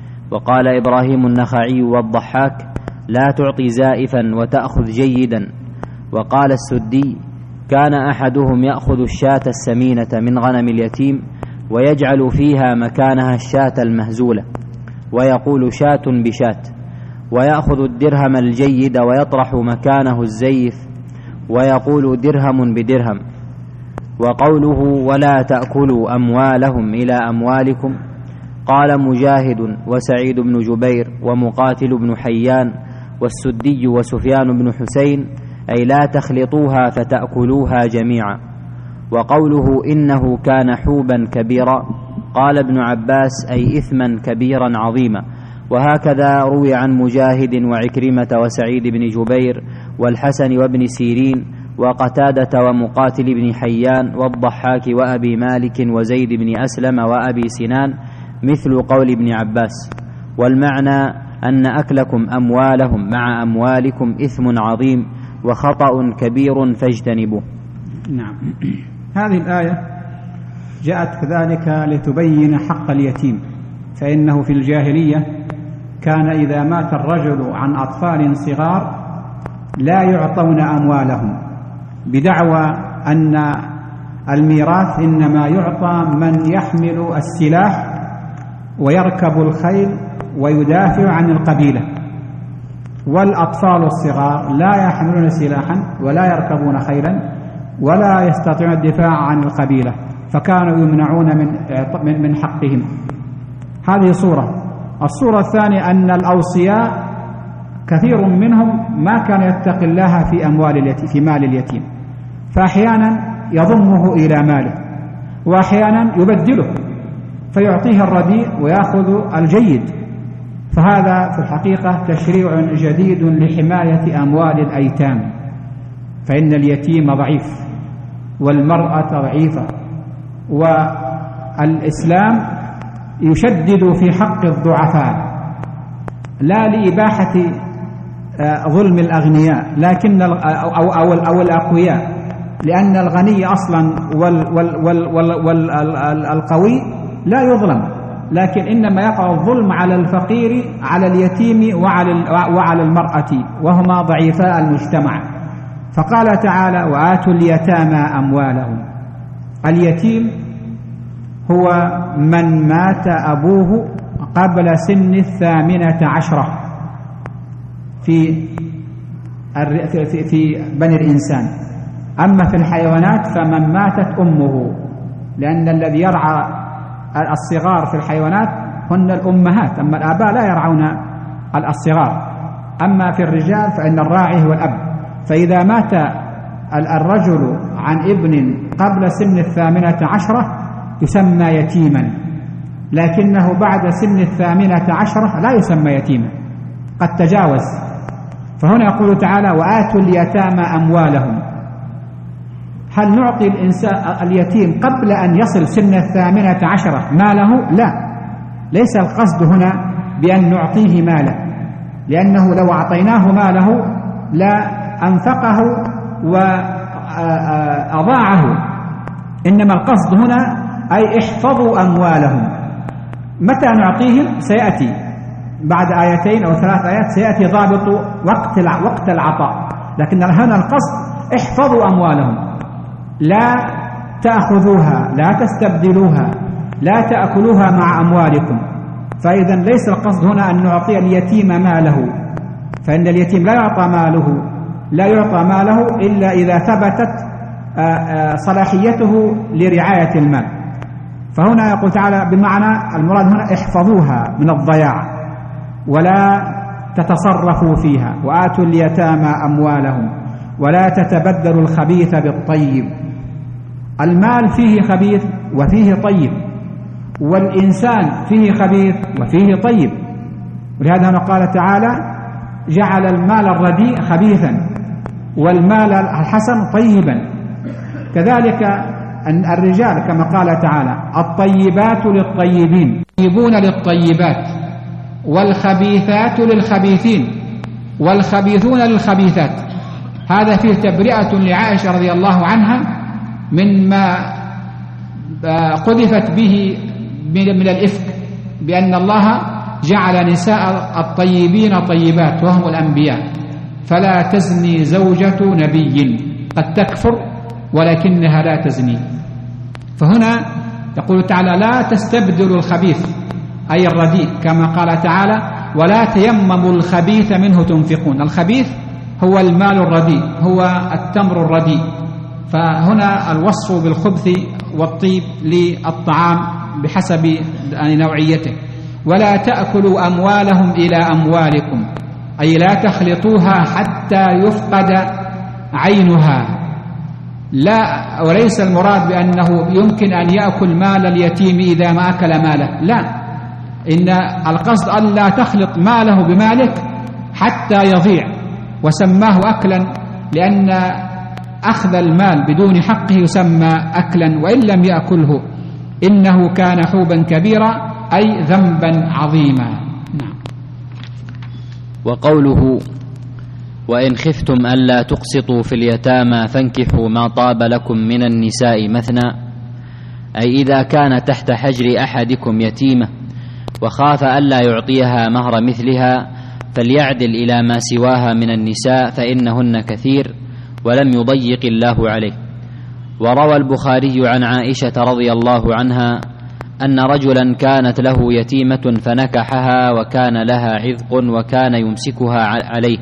وقال إبراهيم النخعي والضحاك: لا تعطي زائفا وتأخذ جيدا. وقال السدي: كان أحدهم يأخذ الشاة السمينة من غنم اليتيم ويجعل فيها مكانها الشاة المهزولة ويقول شاة بشاة، ويأخذ الدرهم الجيد ويطرح مكانه الزيف ويقول درهم بدرهم. وقوله: ولا تأكلوا أموالهم إلى أموالكم، قال مجاهد وسعيد بن جبير ومقاتل بن حيان والسدي وسفيان بن حسين: أي لا تخلطوها فتأكلوها جميعا. وقوله: إنه كان حوبا كبيرا، قال ابن عباس: أي إثما كبيرا عظيما. وهكذا روي عن مجاهد وعكرمة وسعيد بن جبير والحسن وابن سيرين وقتادة ومقاتل بن حيان والضحاك وأبي مالك وزيد بن أسلم وأبي سنان مثل قول ابن عباس. والمعنى أن أكلكم أموالهم مع أموالكم إثم عظيم وخطأ كبير فاجتنبوه. نعم. هذه الآية جاءت كذلك لتبين حق اليتيم، فإنه في الجاهلية كان إذا مات الرجل عن أطفال صغار لا يعطون أموالهم، بدعوى أن الميراث إنما يعطى من يحمل السلاح ويركب الخيل ويدافع عن القبيلة، والأطفال الصغار لا يحملون سلاحا ولا يركبون خيلا ولا يستطيعون الدفاع عن القبيلة، فكانوا يمنعون من حقهم. هذه صورة. الصورة الثانية أن الأوصياء كثير منهم ما كان يتقي الله في مال اليتيم، فأحيانا يضمه إلى ماله وأحيانا يبدله فيعطيه الرديء ويأخذ الجيد. فهذا في الحقيقة تشريع جديد لحماية أموال الأيتام، فإن اليتيم ضعيف والمرأة ضعيفة، والإسلام يشدد في حق الضعفاء لا لإباحة ظلم الأغنياء لكن أو الأقوياء، لأن الغني أصلا والقوي لا يظلم، لكن إنما يقع الظلم على الفقير على اليتيم وعلى المرأة وهما ضعيفاء المجتمع. فقال تعالى: وآتوا اليتامى أموالهم. اليتيم هو من مات أبوه قبل سن 18 في بني الإنسان. أما في الحيوانات فمن ماتت أمه، لأن الذي يرعى الصغار في الحيوانات هن الأمهات، أما الآباء لا يرعون الصغار. أما في الرجال فإن الراعي هو الأب. فإذا مات الرجل عن ابن قبل سن 18 يسمى يتيما، لكنه بعد سن 18 لا يسمى يتيما، قد تجاوز. فهنا يقول تعالى: وآتوا اليتامى أموالهم. هل نعطي اليتيم قبل أن يصل سن 18 ماله؟ لا، ليس القصد هنا بأن نعطيه ماله، لأنه لو أعطيناه ماله لا أنفقه وأضاعه، إنما القصد هنا أي احفظوا أموالهم. متى نعطيهم؟ سيأتي بعد آيتين أو 3 آيات سيأتي ضابط وقت العطاء، لكن هنا القصد احفظوا أموالهم، لا تأخذوها، لا تستبدلوها، لا تأكلوها مع أموالكم. فإذا ليس القصد هنا أن نعطي اليتيم ماله، فإن اليتيم لا يعطى ماله إلا إذا ثبتت صلاحيته لرعاية المال. فهنا يقول تعالى بمعنى المراد هنا احفظوها من الضياع ولا تتصرفوا فيها. وآتوا اليتامى أموالهم ولا تتبدلوا الخبيث بالطيب. المال فيه خبيث وفيه طيب، والإنسان فيه خبيث وفيه طيب، ولهذا هنا قال تعالى: جعل المال الرديء خبيثا والمال الحسن طيبا. كذلك أن الرجال كما قال تعالى: الطيبات للطيبين، الطيبون للطيبات، والخبيثات للخبيثين، والخبيثون للخبيثات. هذا فيه تبرئة لعائشة رضي الله عنها مما قذفت به من الإفك، بأن الله جعل نساء الطيبين طيبات وهم الأنبياء، فلا تزني زوجة نبي، قد تكفر ولكنها لا تزني. فهنا يقول تعالى لا تستبدلوا الخبيث أي الرديء، كما قال تعالى ولا تيمموا الخبيث منه تنفقون. الخبيث هو المال الرديء، هو التمر الرديء. فهنا الوصف بالخبث والطيب للطعام بحسب نوعيته. ولا تأكلوا أموالهم إلى أموالكم، أي لا تخلطوها حتى يفقد عينها. لا، وليس المراد بأنه يمكن أن يأكل مال اليتيم إذا ما أكل ماله، لا، إن القصد أن لا تخلط ماله بمالك حتى يضيع، وسماه أكلا لأن أخذ المال بدون حقه يسمى أكلا وإن لم يأكله، إنه كان حوبا كبيرا أي ذنبا عظيما. نعم. وقوله وإن خفتم ألا تقسطوا في اليتامى فانكحوا ما طاب لكم من النساء مثنى، أي إذا كان تحت حجر أحدكم يتيمة وخاف ألا يعطيها مهر مثلها فليعدل إلى ما سواها من النساء فإنهن كثير ولم يضيق الله عليه. وروى البخاري عن عائشة رضي الله عنها أن رجلا كانت له يتيمة فنكحها وكان لها عذق وكان يمسكها عليه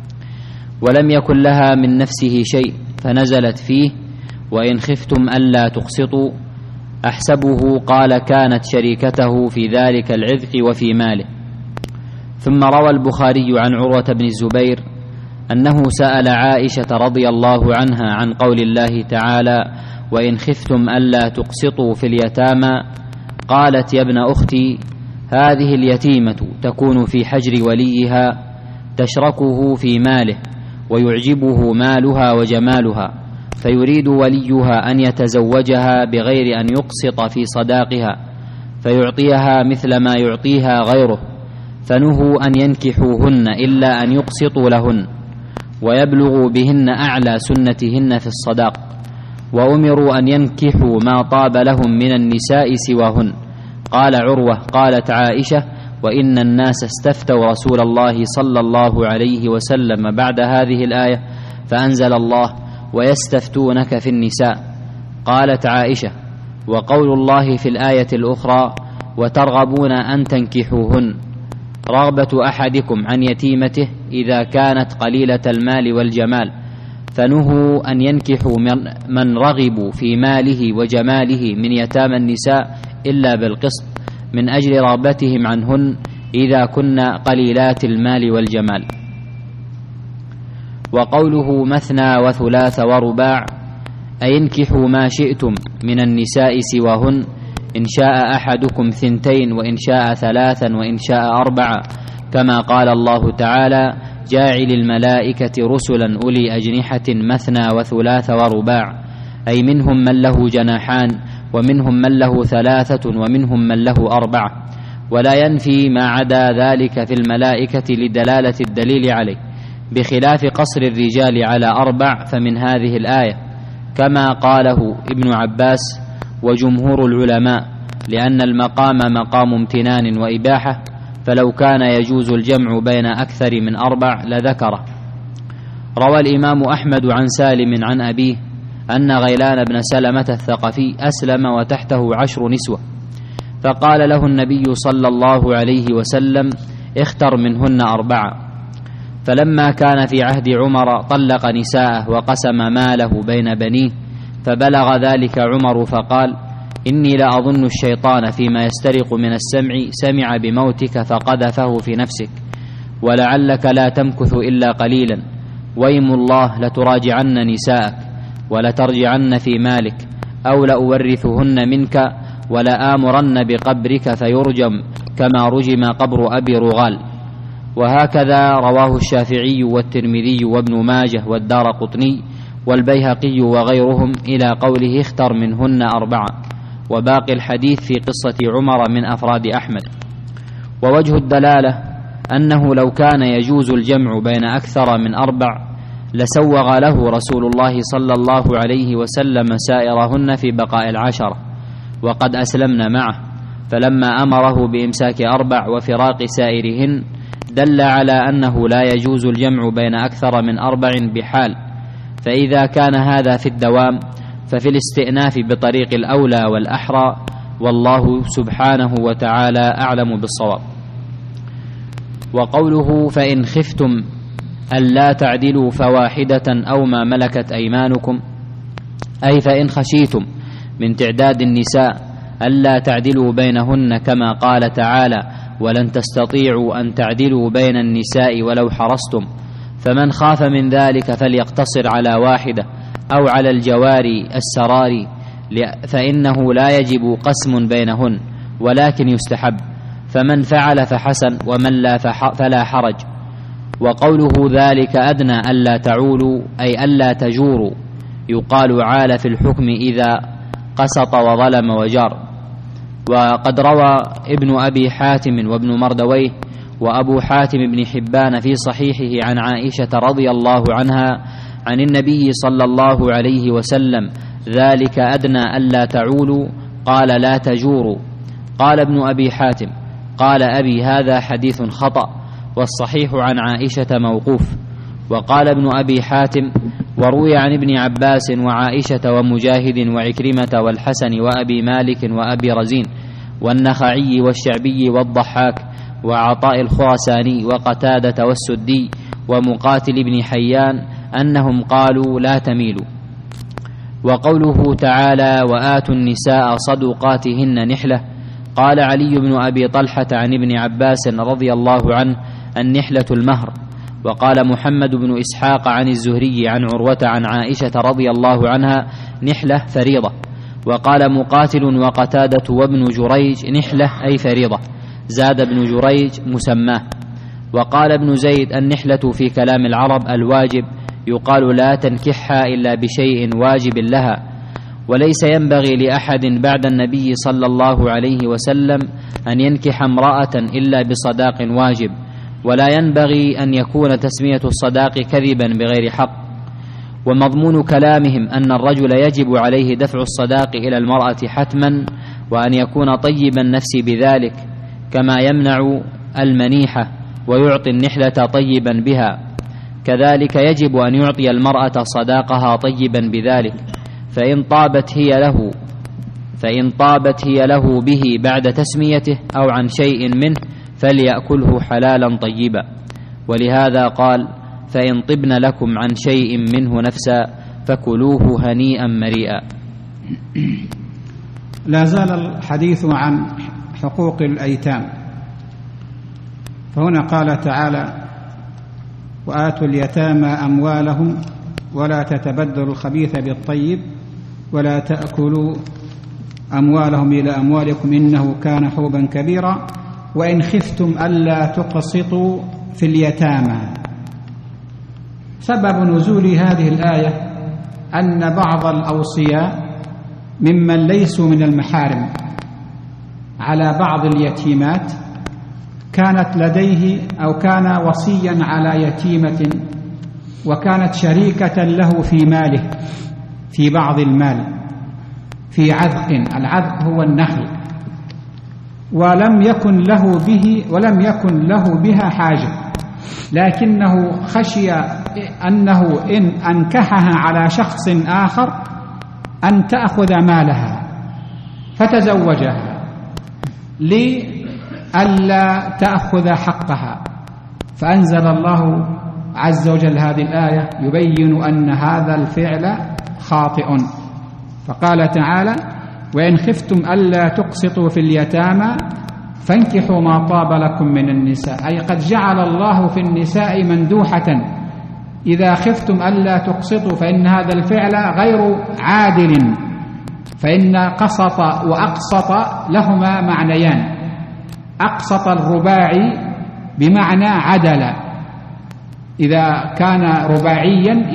ولم يكن لها من نفسه شيء، فنزلت فيه وإن خفتم ألا تقسطوا. أحسبه قال كانت شريكته في ذلك العذق وفي ماله. ثم روى البخاري عن عروة بن الزبير أنه سأل عائشة رضي الله عنها عن قول الله تعالى وإن خفتم ألا تقسطوا في اليتامى، قالت يا ابن أختي هذه اليتيمة تكون في حجر وليها تشركه في ماله ويعجبه مالها وجمالها، فيريد وليها أن يتزوجها بغير أن يقسط في صداقها فيعطيها مثل ما يعطيها غيره، فنهوا أن ينكحوهن إلا أن يقسطوا لهن ويبلغوا بهن أعلى سنتهن في الصداق، وأمروا أن ينكحوا ما طاب لهم من النساء سواهن. قال عروة قالت عائشة وإن الناس استفتوا رسول الله صلى الله عليه وسلم بعد هذه الآية فأنزل الله ويستفتونك في النساء. قالت عائشة وقول الله في الآية الأخرى وترغبون أن تنكحوهن رغبة أحدكم عن يتيمته إذا كانت قليلة المال والجمال، فنهوا أن ينكحوا من رغبوا في ماله وجماله من يتامى النساء إلا بالقسط من أجل رغبتهم عنهن إذا كن قليلات المال والجمال. وقوله مثنى وثلاث ورباع أي انكحوا ما شئتم من النساء سواهن، إن شاء أحدكم 2 وإن شاء 3 وإن شاء 4، كما قال الله تعالى جاعل الملائكة رسلا أولي أجنحة مثنى وثلاث ورباع، أي منهم من له جناحان ومنهم من له 3 ومنهم من له 4، ولا ينفي ما عدا ذلك في الملائكة لدلالة الدليل عليه، بخلاف قصر الرجال على 4 فمن هذه الآية، كما قاله ابن عباس وجمهور العلماء، لأن المقام مقام امتنان وإباحة، فلو كان يجوز الجمع بين أكثر من 4 لذكره. روى الإمام أحمد عن سالم عن أبيه أن غيلان بن سلمة الثقفي أسلم وتحته 10 نسوة، فقال له النبي صلى الله عليه وسلم اختر منهن 4، فلما كان في عهد عمر طلق نساءه وقسم ماله بين بنيه، فبلغ ذلك عمر فقال إني لأظن الشيطان فيما يسترق من السمع سمع بموتك فقذفه في نفسك، ولعلك لا تمكث إلا قليلا، ويم الله لتراجعن نساءك ولترجعن في مالك، أو لأورثهن منك ولآمرن بقبرك فيرجم كما رجم قبر أبي رغال. وهكذا رواه الشافعي والترمذي وابن ماجه والدارقطني والبيهقي وغيرهم إلى قوله اختر منهن 4، وباقي الحديث في قصة عمر من أفراد أحمد. ووجه الدلالة أنه لو كان يجوز الجمع بين أكثر من 4 لسوغ له رسول الله صلى الله عليه وسلم سائرهن في بقاء 10، وقد أسلمن معه، فلما أمره بإمساك 4 وفراق سائرهن دل على أنه لا يجوز الجمع بين أكثر من 4 بحال، فإذا كان هذا في الدوام ففي الاستئناف بطريق الأولى والأحرى، والله سبحانه وتعالى أعلم بالصواب. وقوله فإن خفتم ألا تعدلوا فواحدة أو ما ملكت أيمانكم، أي فإن خشيتم من تعداد النساء ألا تعدلوا بينهن، كما قال تعالى ولن تستطيعوا أن تعدلوا بين النساء ولو حرصتم، فمن خاف من ذلك فليقتصر على واحدة أو على الجواري السراري، فإنه لا يجب قسم بينهن ولكن يستحب، فمن فعل فحسن ومن لا فلا حرج. وقوله ذلك أدنى ألا تعولوا أي ألا تجوروا، يقال عال في الحكم إذا قسط وظلم وجار. وقد روى ابن أبي حاتم وابن مردويه وأبو حاتم بن حبان في صحيحه عن عائشة رضي الله عنها عن النبي صلى الله عليه وسلم ذلك أدنى ألا تعولوا، قال لا تجوروا. قال ابن أبي حاتم قال أبي هذا حديث خطأ، والصحيح عن عائشة موقوف. وقال ابن أبي حاتم وروي عن ابن عباس وعائشة ومجاهد وعكرمة والحسن وأبي مالك وأبي رزين والنخعي والشعبي والضحاك وعطاء الخرساني وقتادة والسدي ومقاتل بن حيان أنهم قالوا لا تميلوا. وقوله تعالى وآتوا النساء صدقاتهن نحلة، قال علي بن أبي طلحة عن ابن عباس رضي الله عنه النحلة المهر. وقال محمد بن إسحاق عن الزهري عن عروة عن عائشة رضي الله عنها نحلة فريضة. وقال مقاتل وقتادة وابن جريج نحلة أي فريضة، زاد ابن جريج مسماه. وقال ابن زيد النحلة في كلام العرب الواجب، يقال لا تنكحها إلا بشيء واجب لها. وليس ينبغي لأحد بعد النبي صلى الله عليه وسلم أن ينكح امرأة إلا بصداق واجب، ولا ينبغي أن يكون تسمية الصداق كذبا بغير حق. ومضمون كلامهم أن الرجل يجب عليه دفع الصداق إلى المرأة حتما، وأن يكون طيب النفس بذلك، كما يمنع المنيحة ويعطي النحلة طيبا بها، كذلك يجب أن يعطي المرأة صداقها طيبا بذلك. فإن طابت هي له به بعد تسميته أو عن شيء منه فليأكله حلالا طيبا. ولهذا قال فإن طبن لكم عن شيء منه نفسا فكلوه هنيئا مريئا. لا زال الحديث عن حقوق الأيتام، فهنا قال تعالى وآتوا اليتامى أموالهم ولا تتبدلوا الخبيث بالطيب ولا تأكلوا أموالهم إلى أموالكم إنه كان حوبا كبيرا وإن خفتم ألا تقسطوا في اليتامى. سبب نزول هذه الآية أن بعض الأوصياء ممن ليسوا من المحارم على بعض اليتيمات كانت لديه أو كان وصيا على يتيمة وكانت شريكة له في ماله، في بعض المال، في عذق، العذق هو النخل، ولم يكن له بها حاجة، لكنه خشي أنه إن أنكحها على شخص آخر أن تأخذ مالها فتزوجها لئلا تأخذ حقها، فأنزل الله عز وجل هذه الآية يبين أن هذا الفعل خاطئ، فقال تعالى وإن خفتم ألا تقسطوا في اليتامى فانكحوا ما طاب لكم من النساء، أي قد جعل الله في النساء مندوحة، إذا خفتم ألا تقسطوا فإن هذا الفعل غير عادل، فإن قسط وأقسط لهما معنيان، أقسط الرباعي بمعنى عدل، إذا كان رباعيا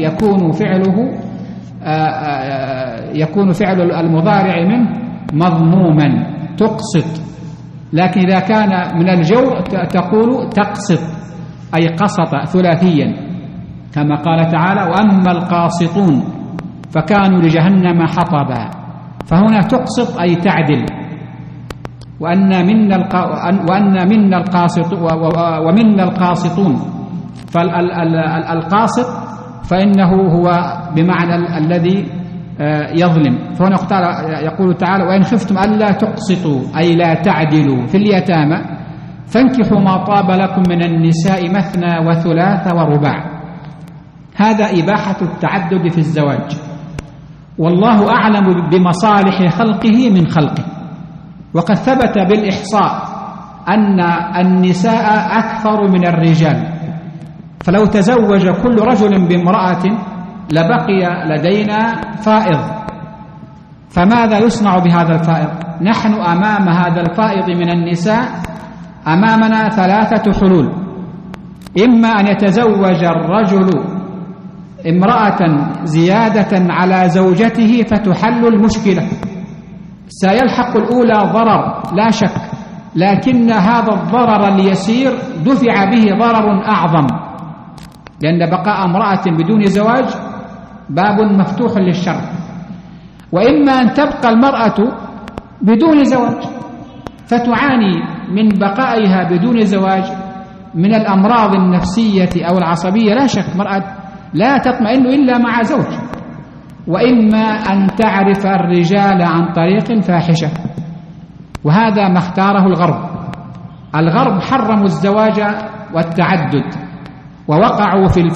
يكون فعل المضارع منه مضموما تقسط، لكن إذا كان من الجور تقول تقسط أي قسط ثلاثيا، كما قال تعالى وأما القاسطون فكانوا لجهنم حطبا، فهنا تقسط أي تعدل. ومنا القاسطون. فالقاسط فإنه هو بمعنى الذي يظلم. فهنا يقول تعالى: وإن خفتم ألا تقسطوا أي لا تعدلوا في اليتامى فانكحوا ما طاب لكم من النساء مثنى وثلاث ورباع. هذا إباحة التعدد في الزواج، والله أعلم بمصالح خلقه من خلقه. وقد ثبت بالإحصاء أن النساء أكثر من الرجال، فلو تزوج كل رجل بامرأة لبقي لدينا فائض. فماذا يصنع بهذا الفائض؟ نحن أمام هذا الفائض من النساء أمامنا ثلاثة حلول: إما أن يتزوج الرجل امرأة زيادة على زوجته فتحل المشكلة، سيلحق الأولى ضرر لا شك، لكن هذا الضرر اليسير دفع به ضرر أعظم، لأن بقاء امرأة بدون زواج باب مفتوح للشر. وإما أن تبقى المرأة بدون زواج فتعاني من بقائها بدون زواج من الأمراض النفسية أو العصبية، لا شك مرأة لا تطمئن إلا مع زوج. وإما أن تعرف الرجال عن طريق فاحشة، وهذا ما اختاره الغرب. الغرب حرموا الزواج والتعدد ووقعوا في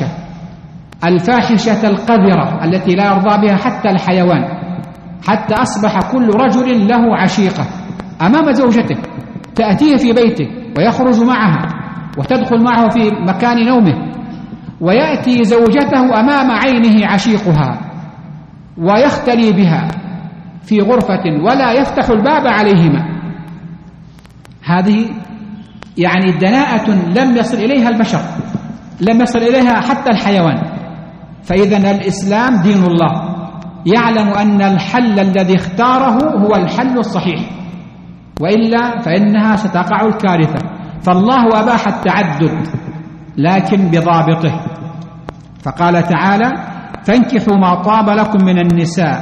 الفاحشة القذرة التي لا يرضى بها حتى الحيوان، حتى أصبح كل رجل له عشيقة أمام زوجته، تأتيه في بيته ويخرج معها وتدخل معه في مكان نومه، ويأتي زوجته أمام عينه عشيقها ويختلي بها في غرفة ولا يفتح الباب عليهما. هذه يعني دناءة لم يصل إليها البشر، لم يصل إليها حتى الحيوان. فإذا الإسلام دين الله، يعلم أن الحل الذي اختاره هو الحل الصحيح، وإلا فإنها ستقع الكارثة. فالله أباح التعدد لكن بضابطه، فقال تعالى: فانكحوا ما طاب لكم من النساء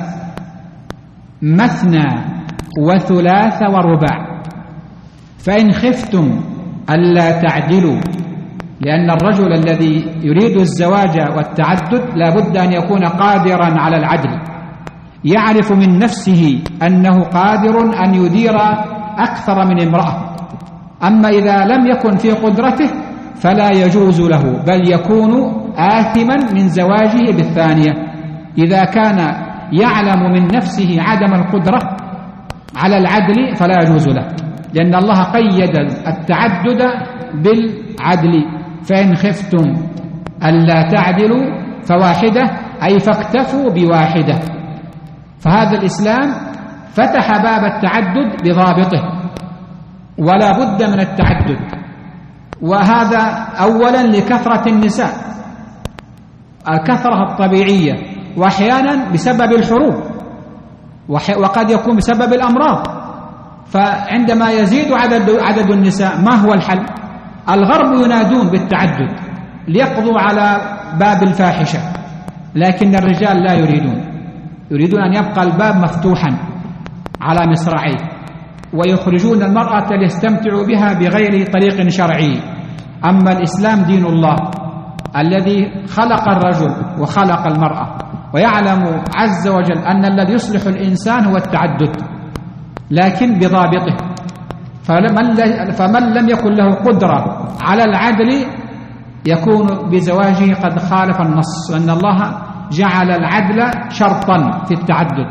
مثنى وثلاث ورباع فإن خفتم ألا تعدلوا، لأن الرجل الذي يريد الزواج والتعدد لا بد أن يكون قادرا على العدل، يعرف من نفسه أنه قادر أن يدير أكثر من امرأة. أما إذا لم يكن في قدرته فلا يجوز له، بل يكون آثما من زواجه بالثانية إذا كان يعلم من نفسه عدم القدرة على العدل، فلا يجوز له، لأن الله قيد التعدد بالعدل: فإن خفتم ألا تعدلوا فواحدة، أي فاكتفوا بواحدة. فهذا الإسلام فتح باب التعدد بضابطه، ولا بد من التعدد. وهذا أولا لكثرة النساء، الكثرة الطبيعية، وأحيانا بسبب الحروب، وقد يكون بسبب الأمراض. فعندما يزيد عدد النساء ما هو الحل؟ الغرب ينادون بالتعدد ليقضوا على باب الفاحشة، لكن الرجال لا يريدون أن يبقى الباب مفتوحا على مصراعيه، ويخرجون المرأة ليستمتعوا بها بغير طريق شرعي. أما الإسلام دين الله الذي خلق الرجل وخلق المرأة، ويعلم عز وجل أن الذي يصلح الإنسان هو التعدد لكن بضابطه. فمن لم يكن له قدرة على العدل يكون بزواجه قد خالف النص، لأن الله جعل العدل شرطا في التعدد.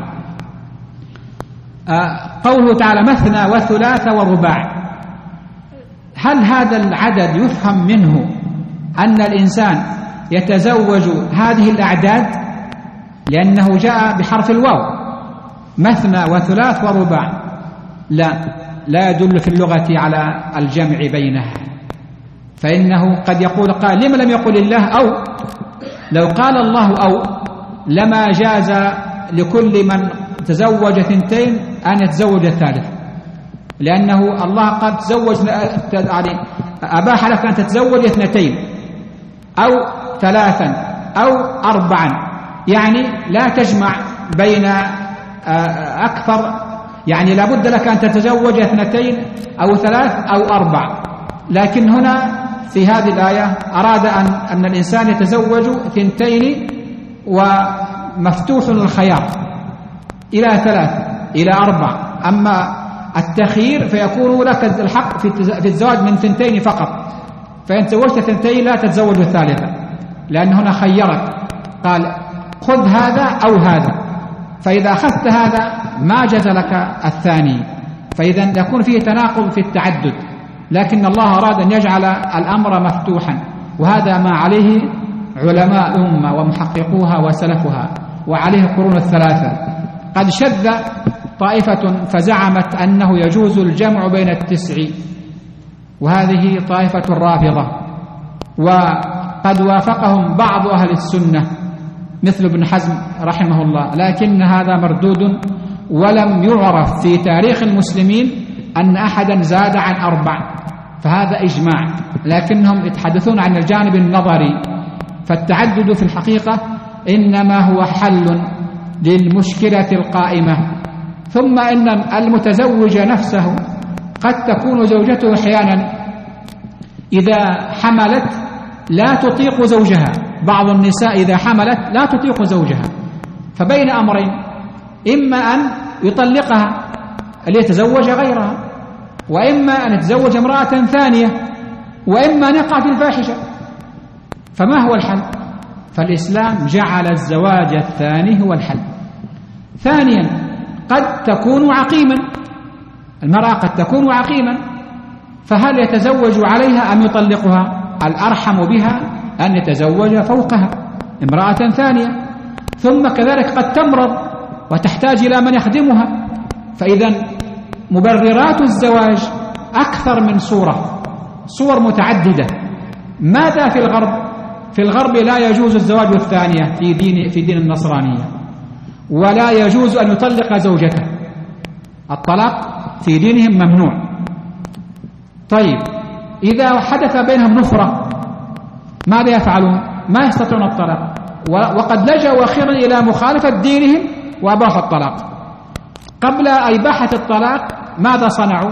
قوله تعالى: مثنى وثلاث ورباع، هل هذا العدد يفهم منه أن الإنسان يتزوج هذه الأعداد؟ لأنه جاء بحرف الواو، مثنى وثلاث ورباع، لا يدل في اللغة على الجمع بينها. فإنه قد يقول قال: لما لم يقل الله أو؟ لو قال الله أو لما جاز لكل من تزوج ثنتين أن يتزوج الثالث، لأنه الله قد تزوج يعني أباح لك أن تتزوج اثنتين أو ثلاثا أو أربعا، يعني لا تجمع بين أكثر يعني لابد لك أن تتزوج 2 أو 3 أو 4. لكن هنا في هذه الآية أراد أن الإنسان يتزوج 2 ومفتوح الخيار إلى 3 إلى 4. أما التخيير فيكون لك الحق في الزواج من 2 فقط، فإن تزوجت 2 لا تتزوج الثالثة، لأن هنا خيرك، قال خذ هذا أو هذا، فإذا أخذت هذا ما جاز لك الثاني، فإذا يكون فيه تناقض في التعدد. لكن الله أراد أن يجعل الأمر مفتوحا، وهذا ما عليه علماء الأمة ومحققوها وسلفها، وعليه القرون الثلاثة. قد شذ طائفة فزعمت أنه يجوز الجمع بين 9، وهذه طائفة الرافضة، وقد وافقهم بعض أهل السنة مثل ابن حزم رحمه الله، لكن هذا مردود، ولم يعرف في تاريخ المسلمين أن أحدا زاد عن 4، فهذا إجماع، لكنهم يتحدثون عن الجانب النظري. فالتعدد في الحقيقة إنما هو حل للمشكلة القائمة. ثم إن المتزوج نفسه قد تكون زوجته أحيانا إذا حملت لا تطيق زوجها، بعض النساء إذا حملت لا تطيق زوجها، فبين أمرين: إما أن يطلقها ليتزوج غيرها، وإما أن يتزوج امرأة ثانية، وإما أن يقع في الفاحشة. فما هو الحل؟ فالإسلام جعل الزواج الثاني هو الحل. ثانيا، قد تكون عقيما، المرأة قد تكون عقيما، فهل يتزوج عليها أم يطلقها؟ الأرحم بها أن يتزوج فوقها امرأة ثانية. ثم كذلك قد تمرض وتحتاج إلى من يخدمها، فإذا مبررات الزواج أكثر من صور متعددة. ماذا في الغرب؟ في الغرب لا يجوز الزواج الثانية في دين النصرانية، ولا يجوز أن يطلق زوجته، الطلاق في دينهم ممنوع. طيب، إذا حدث بينهم نفرة ماذا يفعلون؟ ما يستطيعون الطلاق، وقد لجأوا أخيرا إلى مخالفة دينهم وأباحوا الطلاق. قبل إباحة الطلاق ماذا صنعوا؟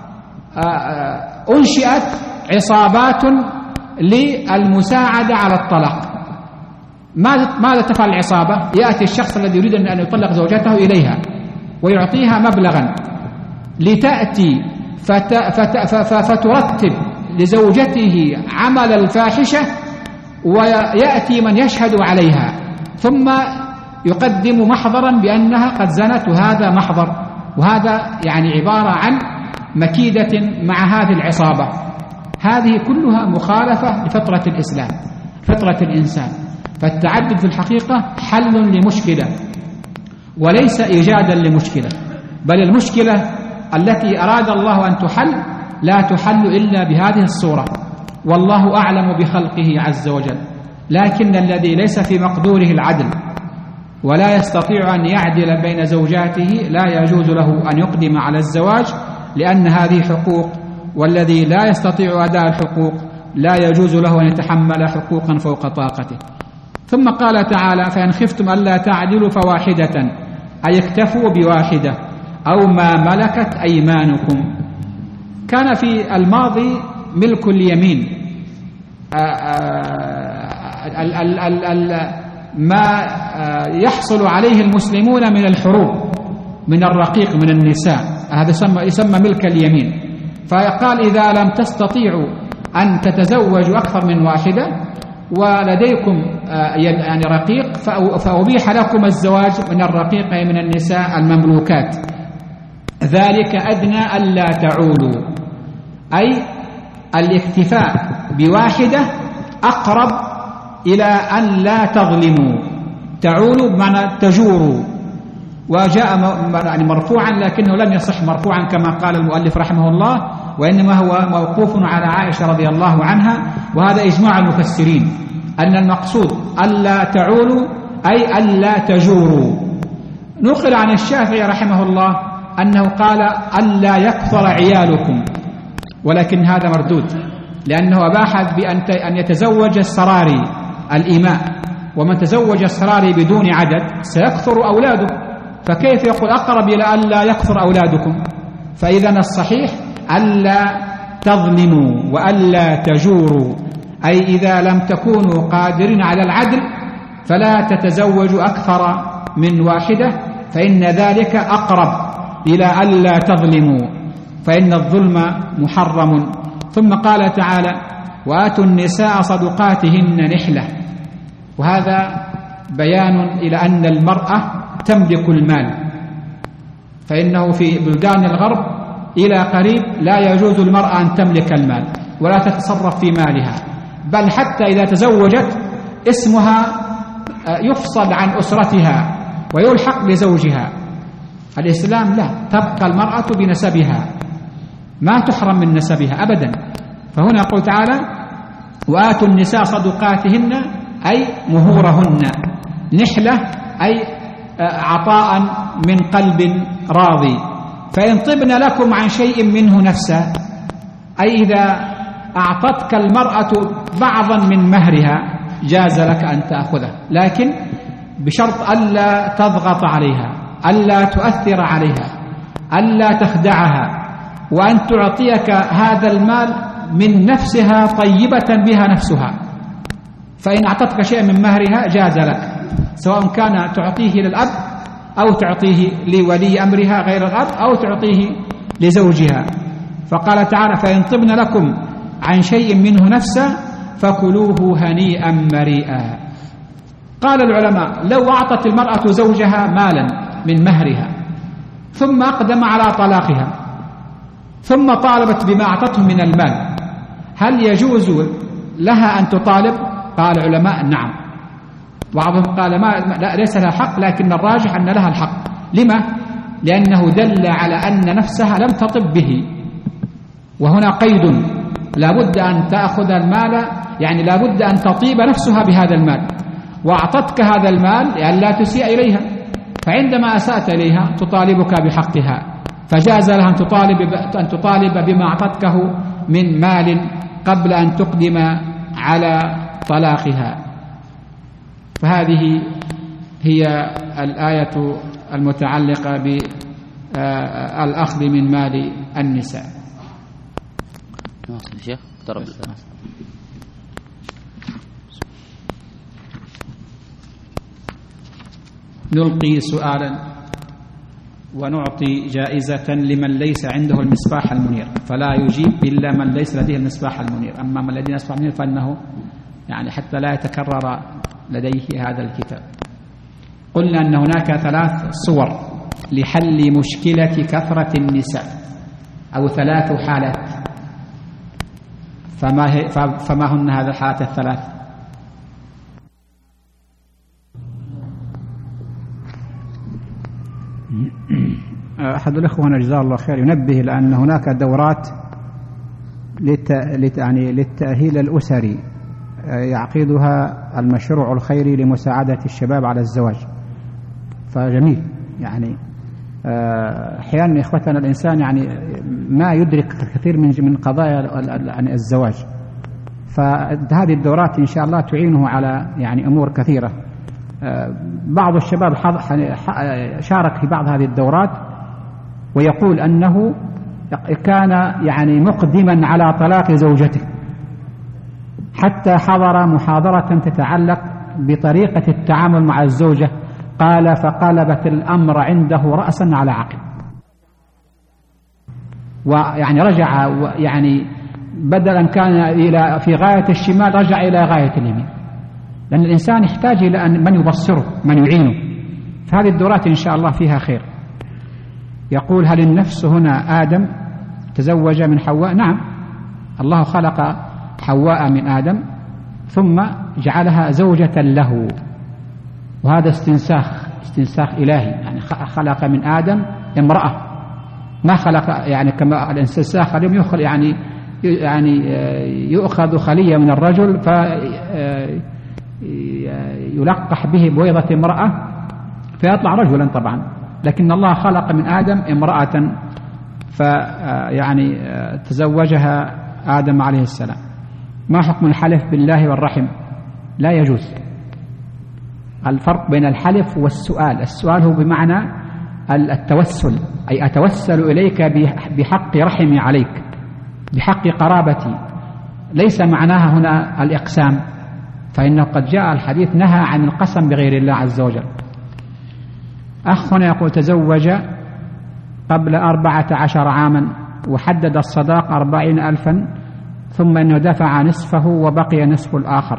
أنشئت عصابات للمساعدة على الطلاق. ماذا تفعل العصابة؟ يأتي الشخص الذي يريد أن يطلق زوجته إليها ويعطيها مبلغا لتأتي فترتب لزوجته عمل الفاحشة، ويأتي من يشهد عليها، ثم يقدم محضرا بأنها قد زنت، وهذا محضر، وهذا يعني عبارة عن مكيدة مع هذه العصابة. هذه كلها مخالفة لفطرة الإسلام، فطرة الإنسان. فالتعدد في الحقيقة حل لمشكلة وليس إيجادا لمشكلة، بل المشكلة التي أراد الله أن تحل لا تحل إلا بهذه الصورة، والله أعلم بخلقه عز وجل. لكن الذي ليس في مقدوره العدل ولا يستطيع أن يعدل بين زوجاته لا يجوز له أن يقدم على الزواج، لأن هذه حقوق، والذي لا يستطيع أداء الحقوق لا يجوز له أن يتحمل حقوقا فوق طاقته. ثم قال تعالى: فإن خفتم ألا تعدلوا فواحدة، أي اكتفوا بواحدة أو ما ملكت أيمانكم. كان في الماضي ملك اليمين، ما يحصل عليه المسلمون من الحروب، من الرقيق، من النساء، هذا يسمى ملك اليمين. فقال: إذا لم تستطيعوا أن تتزوجوا أكثر من واحدة ولديكم يعني رقيق، فأبيح لكم الزواج من الرقيق، أي من النساء المملوكات. ذلك أدنى ألا تعولوا، أي الاكتفاء بواحدة أقرب إلى أن لا تظلموا. تعولوا بمعنى تجوروا، وجاء يعني مرفوعا، لكنه لم يصح مرفوعا كما قال المؤلف رحمه الله، وإنما هو موقوف على عائشة رضي الله عنها، وهذا إجماع المفسرين أن المقصود ألا تعولوا أي ألا تجوروا. نقل عن الشافعي رحمه الله أنه قال ألا يكثر عيالكم، ولكن هذا مردود، لأنه أباح بأن يتزوج السراري الإماء، ومن تزوج السراري بدون عدد سيكثر أولاده، فكيف يقول أقرب إلى ألا يكثر أولادكم؟ فإذا الصحيح ألا تظلموا وألا تجوروا، أي إذا لم تكونوا قادرين على العدل فلا تتزوجوا أكثر من واحدة، فإن ذلك أقرب إلى ألا تظلموا، فإن الظلم محرم. ثم قال تعالى: وآتوا النساء صدقاتهن نحلة، وهذا بيان إلى أن المرأة تملك المال، فإنه في بلدان الغرب إلى قريب لا يجوز المرأة أن تملك المال ولا تتصرف في مالها، بل حتى إذا تزوجت اسمها يفصل عن أسرتها ويلحق بزوجها. الإسلام لا، تبقى المرأة بنسبها، ما تحرم من نسبها أبدا. فهنا يقول تعالى: وآتوا النساء صدقاتهن أي مهورهن، نحلة أي عطاء من قلب راضي، فإن طبن لكم عن شيء منه نفسا، أي إذا أعطتك المرأة بعضا من مهرها جاز لك أن تأخذه، لكن بشرط ألا تضغط عليها، ألا تؤثر عليها، ألا تخدعها، وأن تعطيك هذا المال من نفسها طيبة بها نفسها. فإن أعطتك شيء من مهرها جاز لك، سواء كان تعطيه للأب أو تعطيه لولي أمرها غير الأب أو تعطيه لزوجها. فقال تعالى: فإن طبن لكم عن شيء منه نفسا فكلوه هنيئا مريئا. قال العلماء: لو أعطت المرأة زوجها مالا من مهرها ثم أقدم على طلاقها ثم طالبت بما أعطته من المال، هل يجوز لها أن تطالب؟ قال العلماء: نعم. بعضهم قال لا، ليس لها حق، لكن الراجح أن لها الحق. لما؟ لأنه دل على أن نفسها لم تطب به، وهنا قيد، لا بد أن تأخذ المال، يعني لا بد أن تطيب نفسها بهذا المال، وأعطتك هذا المال لئلا تسيء إليها، فعندما أسأت إليها تطالبك بحقها، فجاز لها أن تطالب بما أعطتكه من مال قبل أن تقدم على طلاقها. فهذه هي الآية المتعلقة بالأخذ من مال النساء. شيخ نلقي سؤالا ونعطي جائزة لمن ليس عنده المصباح المنير، فلا يجيب إلا من ليس لديه المصباح المنير، أما من لديه المصباح المنير فإنه يعني حتى لا يتكرر لديه هذا الكتاب. قلنا أن هناك 3 صور لحل مشكلة كثرة النساء، أو 3 حالات، فما هن هذه الحالات ال3؟ أحد الأخوة جزاه الله خير ينبه لأن هناك دورات للتأهيل الأسري يعقدها المشروع الخيري لمساعدة الشباب على الزواج، فجميل. يعني أحيانا إخوتنا الإنسان يعني ما يدرك كثير من قضايا الزواج، فهذه الدورات إن شاء الله تعينه على يعني أمور كثيرة. بعض الشباب شارك في بعض هذه الدورات ويقول أنه كان يعني مقدما على طلاق زوجته، حتى حضر محاضرة تتعلق بطريقة التعامل مع الزوجة، قال فقلبت الأمر عنده رأسا على عقب، ويعني رجع يعني بدلا كان في غاية الشمال رجع إلى غاية اليمين، لأن الإنسان يحتاج إلى من يبصره، من يعينه. فهذه الدورات إن شاء الله فيها خير. يقول: هل النفس هنا آدم تزوج من حواء؟ نعم، الله خلق حواء من آدم ثم جعلها زوجة له، وهذا استنساخ إلهي، يعني خلق من آدم امرأة، ما خلق يعني كما الاستنساخ اليوم يؤخذ يعني يؤخذ خلية من الرجل يلقح به بويضة امرأة فيطلع رجلا طبعا، لكن الله خلق من آدم امرأة فيعني تزوجها آدم عليه السلام. ما حكم الحلف بالله والرحم؟ لا يجوز. الفرق بين الحلف والسؤال، السؤال هو بمعنى التوسل، أي أتوسل إليك بحق رحمي عليك، بحق قرابتي، ليس معناها هنا الإقسام، فإنه قد جاء الحديث نهى عن القسم بغير الله عز وجل. أخ هنا يقول تزوج قبل 14 عاما وحدد الصداق 40,000، ثم أنه دفع نصفه وبقي نصف الآخر،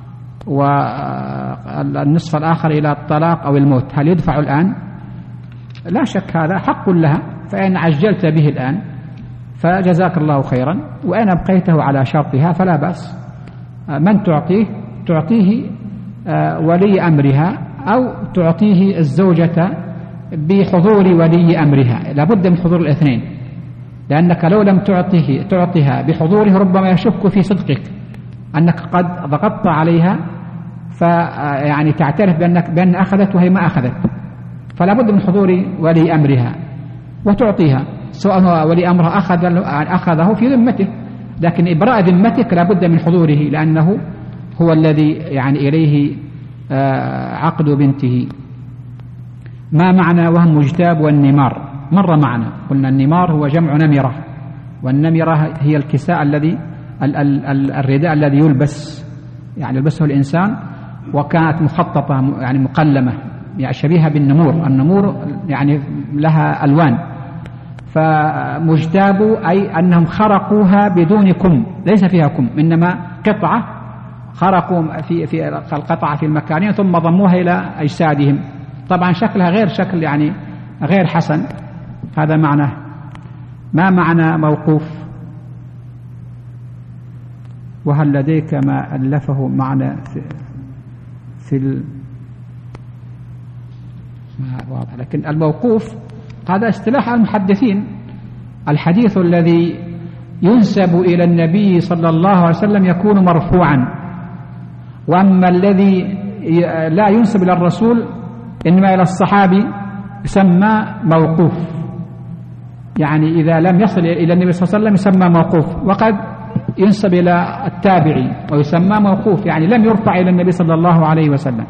والنصف الآخر إلى الطلاق أو الموت، هل يدفع الآن؟ لا شك هذا حق لها، فإن عجلت به الآن فجزاك الله خيرا، وإن أبقيته على شرطها فلا بأس. من تعطيه ولي أمرها، أو تعطيه الزوجة بحضور ولي أمرها، لابد من حضور الاثنين، لأنك لو لم تعطيها بحضوره ربما يشك في صدقك، أنك قد ضغطت عليها فيعني تعترف بأن أخذت وهي ما أخذت، فلا بد من حضور ولي أمرها وتعطيها، سواء هو ولي أمرها أخذه في ذمته، لكن إبراء ذمتك لا بد من حضوره، لأنه هو الذي يعني إليه عقد بنته. ما معنى وهم مجتاب والنمار؟ مر معنا، قلنا النمار هو جمع نمرة، والنمرة هي الكساء الذي الرداء الذي يلبس، يعني يلبسه الإنسان، وكانت مخططة يعني مقلمة، يعني شبيهة بالنمور. النمور يعني لها ألوان، فمجتاب أي أنهم خرقوها بدون كم، ليس فيها كم، إنما قطعة خرقوا في القطعة في المكانين ثم ضموها إلى أجسادهم، طبعا شكلها غير شكل يعني غير حسن، هذا معناه. ما معنى موقوف؟ وهل لديك ما ألفه معنى في ما واضح، لكن الموقوف هذا اصطلاح المحدثين، الحديث الذي ينسب إلى النبي صلى الله عليه وسلم يكون مرفوعا، وأما الذي لا ينسب إلى الرسول إنما إلى الصحابي يسمى موقوف، يعني إذا لم يصل إلى النبي صلى الله عليه وسلم يسمى موقوف، وقد ينسب إلى التابعي ويسمى موقوف، يعني لم يرفع إلى النبي صلى الله عليه وسلم،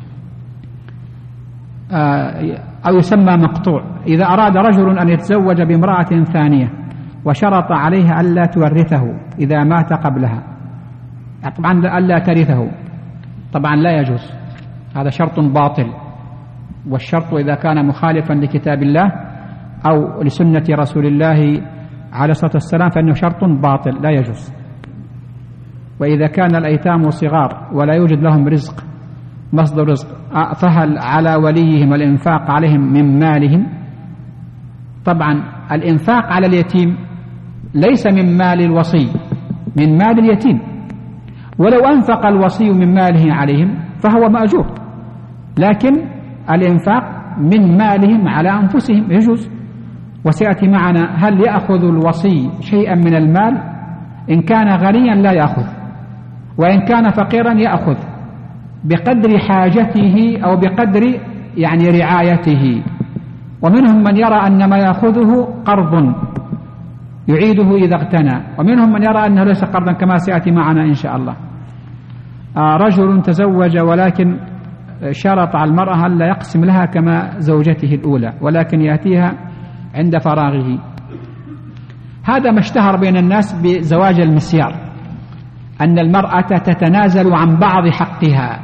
أو يسمى مقطوع. إذا أراد رجل أن يتزوج بامرأة ثانية وشرط عليها ألا تورثه إذا مات قبلها، طبعا ألا ترثه، طبعا لا يجوز، هذا شرط باطل، والشرط إذا كان مخالفا لكتاب الله أو لسنة رسول الله عليه الصلاة والسلام فإنه شرط باطل لا يجوز. وإذا كان الأيتام صغار ولا يوجد لهم رزق مصدر رزق، فهل على وليهم الإنفاق عليهم من مالهم؟ طبعا الإنفاق على اليتيم ليس من مال الوصي، من مال اليتيم، ولو أنفق الوصي من ماله عليهم فهو مأجور، لكن الإنفاق من مالهم على أنفسهم يجوز. وسيأتي معنا هل يأخذ الوصي شيئا من المال؟ إن كان غنيا لا يأخذ، وإن كان فقيرا يأخذ بقدر حاجته أو بقدر يعني رعايته. ومنهم من يرى أن ما يأخذه قرض يعيده إذا اغتنى، ومنهم من يرى أنه ليس قرضا كما سيأتي معنا إن شاء الله. رجل تزوج ولكن شرط على المرأة ألا يقسم لها كما زوجته الأولى، ولكن يأتيها عند فراغه. هذا ما اشتهر بين الناس بزواج المسيار، أن المرأة تتنازل عن بعض حقها،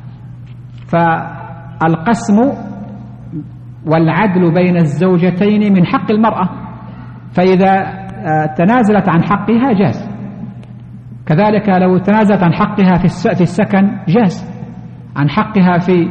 فالقسم والعدل بين الزوجتين من حق المرأة، فإذا تنازلت عن حقها جاز، كذلك لو تنازلت عن حقها في السكن جاز، عن حقها في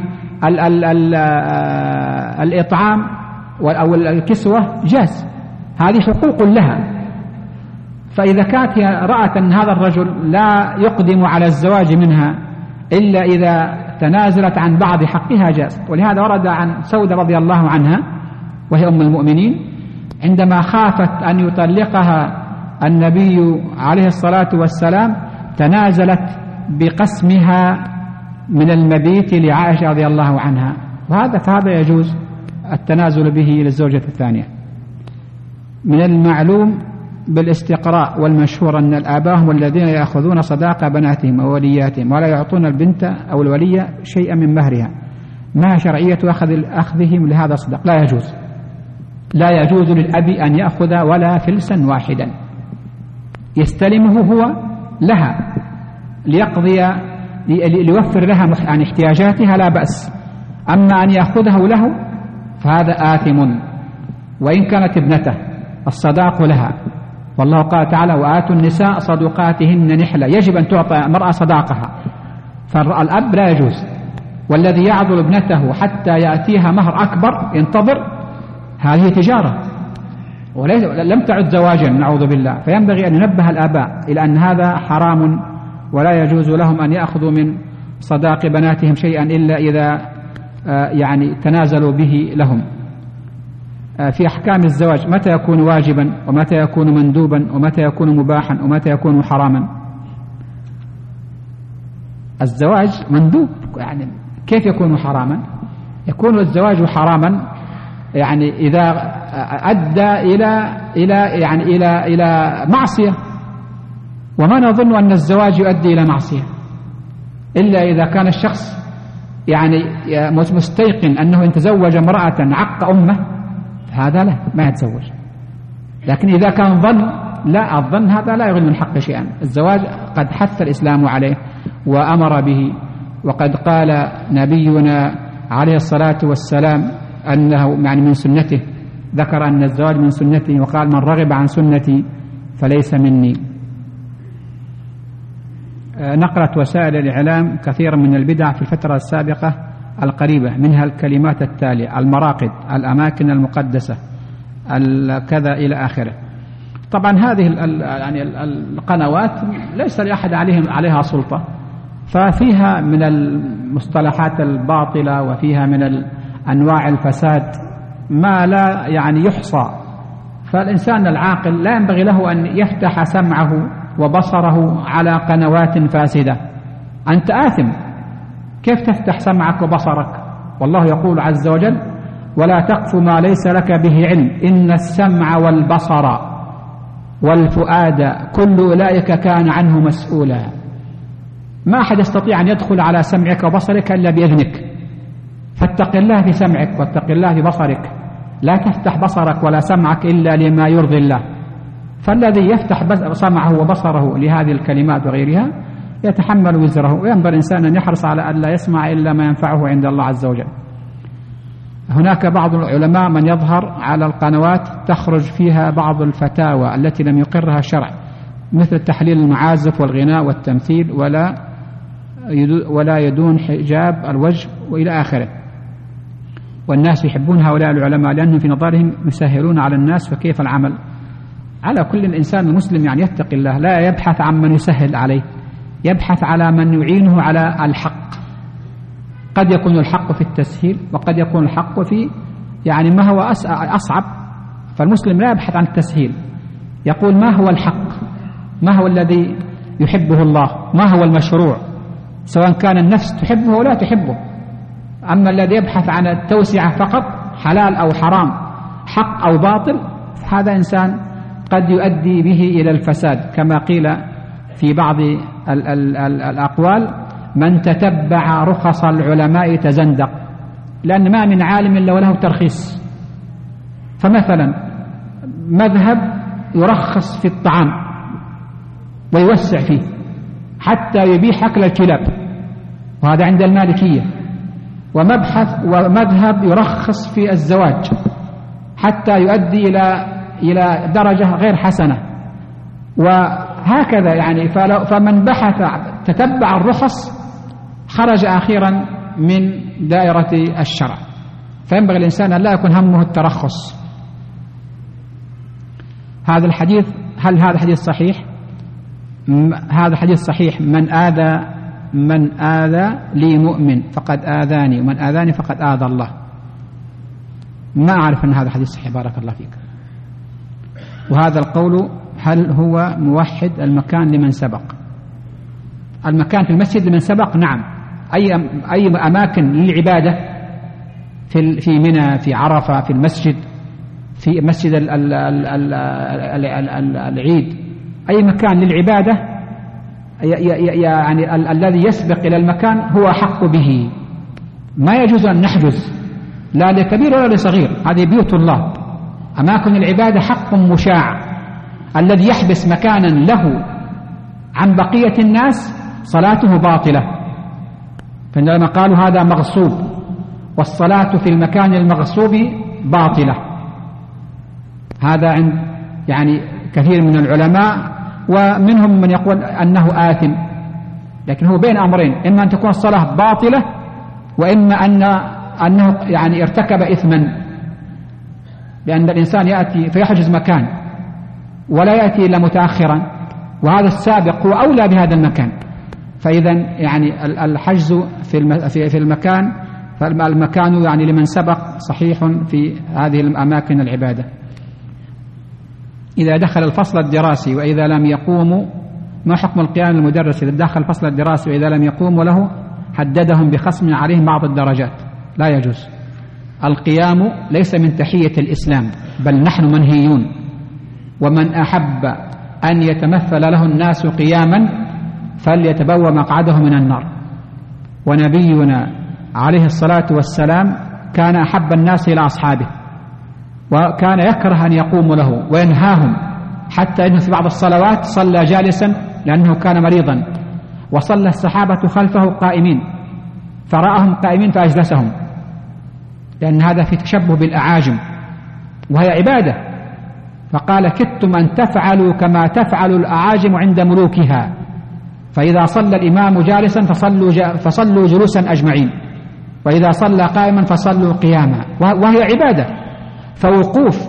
الإطعام أو الكسوة جاز، هذه حقوق لها. فإذا كانت رأت أن هذا الرجل لا يقدم على الزواج منها إلا إذا تنازلت عن بعض حقها جاز. ولهذا ورد عن سودة رضي الله عنها وهي أم المؤمنين عندما خافت أن يطلقها النبي عليه الصلاة والسلام تنازلت بقسمها من المبيت لعائشة رضي الله عنها، فهذا يجوز التنازل به للزوجة الثانية. من المعلوم بالاستقراء والمشهور أن الآباء هم الذين يأخذون صداق بناتهم وولياتهم ولا يعطون البنت أو الولية شيئا من مهرها، ما شرعية أخذهم لهذا الصداق؟ لا يجوز، لا يجوز للأب أن يأخذ ولا فلسا واحدا، يستلمه هو لها ليقضي ليوفر لها عن احتياجاتها لا بأس، أما أن يأخذه له فهذا آثم، وإن كانت ابنته الصداق لها، والله قال تعالى وآتوا النساء صدقاتهن نحلة، يجب أن تعطى المرأة صداقها، فالأب لا يجوز. والذي يعضل ابنته حتى يأتيها مهر أكبر ينتظر، هذه تجارة ولم تعد زواجا نعوذ بالله. فينبغي أن ينبه الآباء إلى أن هذا حرام، ولا يجوز لهم أن يأخذوا من صداق بناتهم شيئا إلا إذا يعني تنازلوا به لهم. في أحكام الزواج متى يكون واجبا ومتى يكون مندوبا ومتى يكون مباحا ومتى يكون حراما؟ الزواج مندوب، يعني كيف يكون حراما؟ يكون الزواج حراما يعني إذا أدى إلى معصية، وما نظن أن الزواج يؤدي إلى معصية إلا إذا كان الشخص يعني مستيقن أنه إن تزوج امرأة عق أمه هذا لا ما يتزوج. لكن إذا كان ظن، لا، الظن هذا لا يغني من حق شيئا. الزواج قد حث الإسلام عليه وأمر به، وقد قال نبينا عليه الصلاة والسلام أنه يعني من سنته، ذكر أن الزواج من سنته وقال من رغب عن سنتي فليس مني. نقلت وسائل الإعلام كثيرا من البدع في الفترة السابقة القريبة، منها الكلمات التالية: المراقد، الأماكن المقدسة، كذا إلى آخره. طبعا هذه يعني القنوات ليس لأحد عليها سلطة، ففيها من المصطلحات الباطلة وفيها من أنواع الفساد ما لا يعني يحصى. فالإنسان العاقل لا ينبغي له أن يفتح سمعه وبصره على قنوات فاسدة. أنت آثم، كيف تفتح سمعك وبصرك؟ والله يقول عز وجل: ولا تقف ما ليس لك به علم إن السمع والبصر والفؤاد كل أولئك كان عنه مسؤولا. ما أحد يستطيع أن يدخل على سمعك وبصرك إلا بإذنك، فاتق الله في سمعك واتق الله في بصرك، لا تفتح بصرك ولا سمعك إلا لما يرضي الله. فالذي يفتح سمعه وبصره لهذه الكلمات وغيرها يتحمل وزره، وينبغي الإنسان أن يحرص على أن لا يسمع إلا ما ينفعه عند الله عز وجل. هناك بعض العلماء من يظهر على القنوات تخرج فيها بعض الفتاوى التي لم يقرها الشرع، مثل تحليل المعازف والغناء والتمثيل ولا يدون حجاب الوجه وإلى آخره. والناس يحبون هؤلاء العلماء لأنهم في نظرهم يسهلون على الناس، فكيف العمل؟ على كل الإنسان المسلم يعني يتقي الله، لا يبحث عن من يسهل عليه، يبحث على من يعينه على الحق. قد يكون الحق في التسهيل وقد يكون الحق في يعني ما هو أصعب. فالمسلم لا يبحث عن التسهيل، يقول ما هو الحق، ما هو الذي يحبه الله، ما هو المشروع، سواء كان النفس تحبه أو لا تحبه. أما الذي يبحث عن التوسعة فقط، حلال أو حرام، حق أو باطل، هذا إنسان قد يؤدي به إلى الفساد، كما قيل في بعض الأقوال: من تتبع رخص العلماء تزندق، لأن ما من عالم إلا وله ترخيص. فمثلا مذهب يرخص في الطعام ويوسع فيه حتى يبيح أكل الكلاب، وهذا عند المالكية. ومذهب يرخص في الزواج حتى يؤدي إلى درجة غير حسنة، وهكذا يعني. فمن بحث تتبع الرخص خرج أخيرا من دائرة الشرع. فينبغي الإنسان أن لا يكون همه الترخص. هذا الحديث، هل هذا حديث صحيح؟ هذا حديث صحيح: من آذى لي مؤمن فقد آذاني، ومن آذاني فقد آذى الله. ما أعرف أن هذا حديث صحيح، بارك الله فيك. وهذا القول هل هو موحد المكان لمن سبق؟ المكان في المسجد لمن سبق، نعم. أي أماكن للعبادة في منى، في عرفة، في المسجد، في مسجد العيد، أي مكان للعبادة يعني الذي يسبق إلى المكان هو حق به. ما يجوز أن نحجز لا لكبير ولا لصغير، هذه بيوت الله. أماكن العبادة حق مشاع، الذي يحبس مكانا له عن بقية الناس صلاته باطلة. فعندما قالوا هذا مغصوب، والصلاة في المكان المغصوب باطلة، هذا عند يعني كثير من العلماء، ومنهم من يقول أنه آثم. لكن هو بين أمرين، إما أن تكون الصلاة باطلة، وإما أنه يعني ارتكب إثما، لأن الإنسان يأتي فيحجز مكان ولا يأتي إلا متأخرا، وهذا السابق هو أولى بهذا المكان. فإذا يعني الحجز في المكان، فالمكان يعني لمن سبق صحيح في هذه الأماكن العبادة. إذا دخل الفصل الدراسي وإذا لم يقوموا، ما حكم القيام المدرس إذا دخل الفصل الدراسي وإذا لم يقوموا له حددهم بخصم عليهم بعض الدرجات؟ لا يجوز. القيام ليس من تحية الإسلام، بل نحن منهيون. ومن أحب أن يتمثل له الناس قياما فليتبوأ مقعده من النار. ونبينا عليه الصلاة والسلام كان أحب الناس إلى أصحابه، وكان يكره أن يقوموا له وينهاهم، حتى أنه في بعض الصلوات صلى جالسا لأنه كان مريضا، وصلى الصحابة خلفه قائمين، فرأهم قائمين فأجلسهم، لأن هذا في تشبه بالأعاجم وهي عبادة. فقال: كدتم أن تفعلوا كما تفعل الأعاجم عند ملوكها، فإذا صلى الإمام جالسا فصلوا جلوسا أجمعين، وإذا صلى قائما فصلوا قياما، وهي عبادة. فوقوف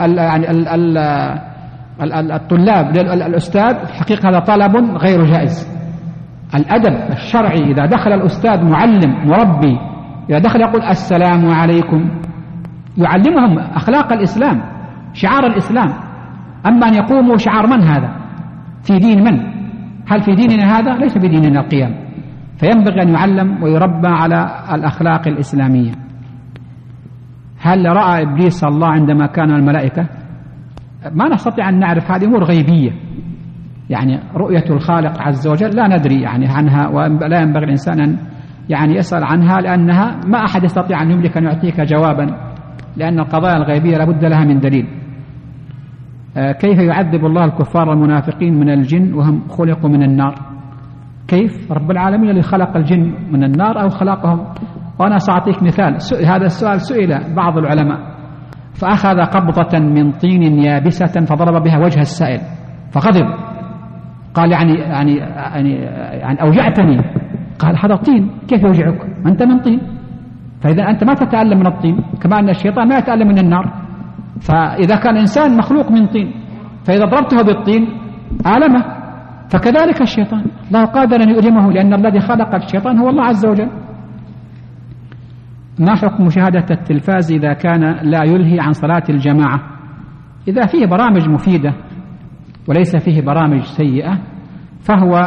الطلاب للأستاذ حقيقة هذا طلب غير جائز. الأدب الشرعي إذا دخل الأستاذ معلم مربي، إذا دخل يقول السلام عليكم، يعلمهم أخلاق الإسلام، شعار الإسلام. أما أن يقوموا شعار من هذا؟ في دين من؟ هل في ديننا هذا؟ ليس في ديننا القيام. فينبغي أن يعلم ويربى على الأخلاق الإسلامية. هل رأى إبليس الله عندما كان الملائكة؟ ما نستطيع أن نعرف، هذه أمور غيبية، يعني رؤية الخالق عز وجل لا ندري يعني عنها، ولا ينبغي الإنسان أن يعني يسأل عنها، لأنها ما أحد يستطيع أن يملك أن يعطيك جوابا، لأن القضايا الغيبية لابد لها من دليل. كيف يعذب الله الكفار المنافقين من الجن وهم خلقوا من النار؟ كيف؟ رب العالمين اللي خلق الجن من النار أو خلقهم؟ وأنا سأعطيك مثال. هذا السؤال سئل بعض العلماء، فأخذ قبضة من طين يابسة فضرب بها وجه السائل فغضب، قال يعني أوجعتني. قال: هذا طين، كيف يوجعك؟ أنت من طين، فإذا أنت ما تتألم من الطين، كما أن الشيطان ما يتألم من النار. فإذا كان إنسان مخلوق من طين، فإذا ضربته بالطين آلمه، فكذلك الشيطان الله قادر أن يؤلمه، لأن الذي خلق الشيطان هو الله عز وجل. ما حكم مشاهدة التلفاز إذا كان لا يلهي عن صلاة الجماعة؟ إذا فيه برامج مفيدة وليس فيه برامج سيئة فهو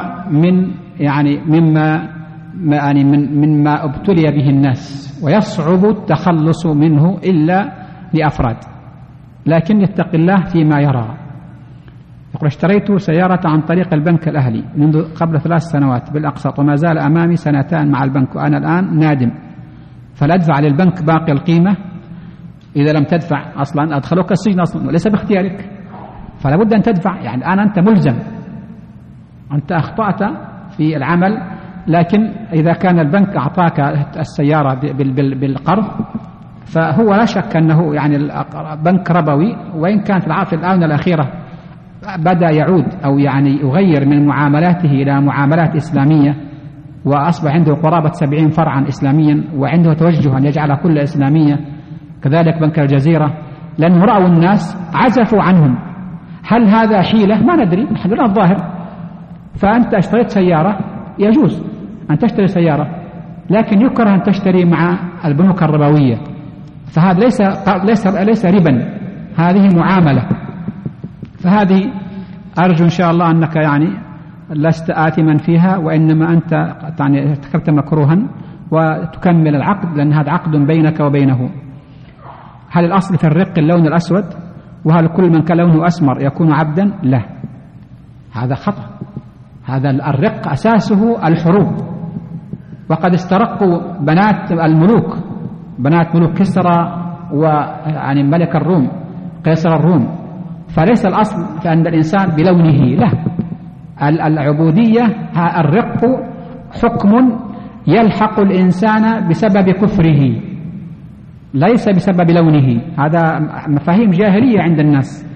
مما ابتلي به الناس، ويصعب التخلص منه إلا لأفراد، لكن يتق الله فيما يرى. يقول: اشتريت سيارة عن طريق البنك الأهلي منذ قبل 3 سنوات بالأقساط، وما زال أمامي 2 سنين مع البنك، وأنا الآن نادم، فلأدفع للبنك باقي القيمة؟ إذا لم تدفع أصلا أدخلوك السجن أصلا وليس باختيارك، فلا بد أن تدفع. يعني الآن أنت ملزم، أنت أخطأت في العمل، لكن إذا كان البنك أعطاك السيارة بالقرض فهو لا شك أنه يعني بنك ربوي، وإن كانت في الآونة الأخيرة بدأ يعود أو يعني يغير من معاملاته إلى معاملات إسلامية، وأصبح عنده قرابة 70 فرعا إسلاميا، وعنده توجه أن يجعل كل إسلامية. كذلك بنك الجزيرة، لأنه رأوا الناس عزفوا عنهم. هل هذا حيلة؟ ما ندري، نحن لا الظاهر. فأنت اشتريت سيارة، يجوز أن تشتري سيارة، لكن يكره أن تشتري مع البنوك الربوية، فهذا ليس ربا، هذه معاملة. فهذه أرجو إن شاء الله أنك يعني لست آثما فيها، وإنما أنت يعني ارتكبت مكروها وتكمل العقد، لأن هذا عقد بينك وبينه. هل الأصل في الرق اللون الأسود؟ وهل كل من كان لونه أسمر يكون عبدا؟ لا، هذا خطأ. هذا الرق أساسه الحروب، وقد استرقوا بنات الملوك، بنات ملوك كسرى ويعني ملك الروم، قيصر الروم. فليس الأصل في أن الإنسان بلونه، لا، العبودية الرق حكم يلحق الإنسان بسبب كفره ليس بسبب لونه. هذا مفاهيم جاهلية عند الناس.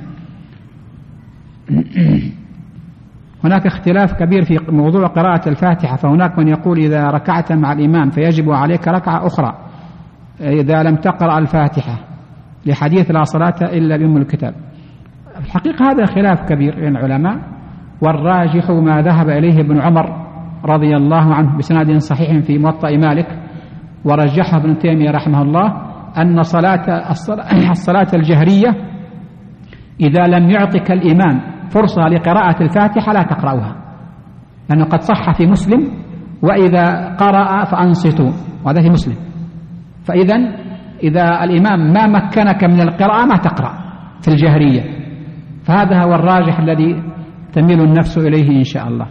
هناك اختلاف كبير في موضوع قراءة الفاتحة، فهناك من يقول إذا ركعت مع الإمام فيجب عليك ركعة أخرى إذا لم تقرأ الفاتحة، لحديث لا صلاة إلا بأم الكتاب. الحقيقة هذا خلاف كبير بين العلماء، والراجح ما ذهب إليه ابن عمر رضي الله عنه بسناد صحيح في موطأ مالك، ورجحه ابن تيمية رحمه الله، أن الصلاة الجهرية إذا لم يعطك الإمام فرصة لقراءة الفاتحة لا تقرأها، لأنه قد صح في مسلم وإذا قرأ فأنصتوا، وهذا في مسلم. إذا الإمام ما مكنك من القراءة ما تقرأ في الجهرية. فهذا هو الراجح الذي تميل النفس إليه إن شاء الله.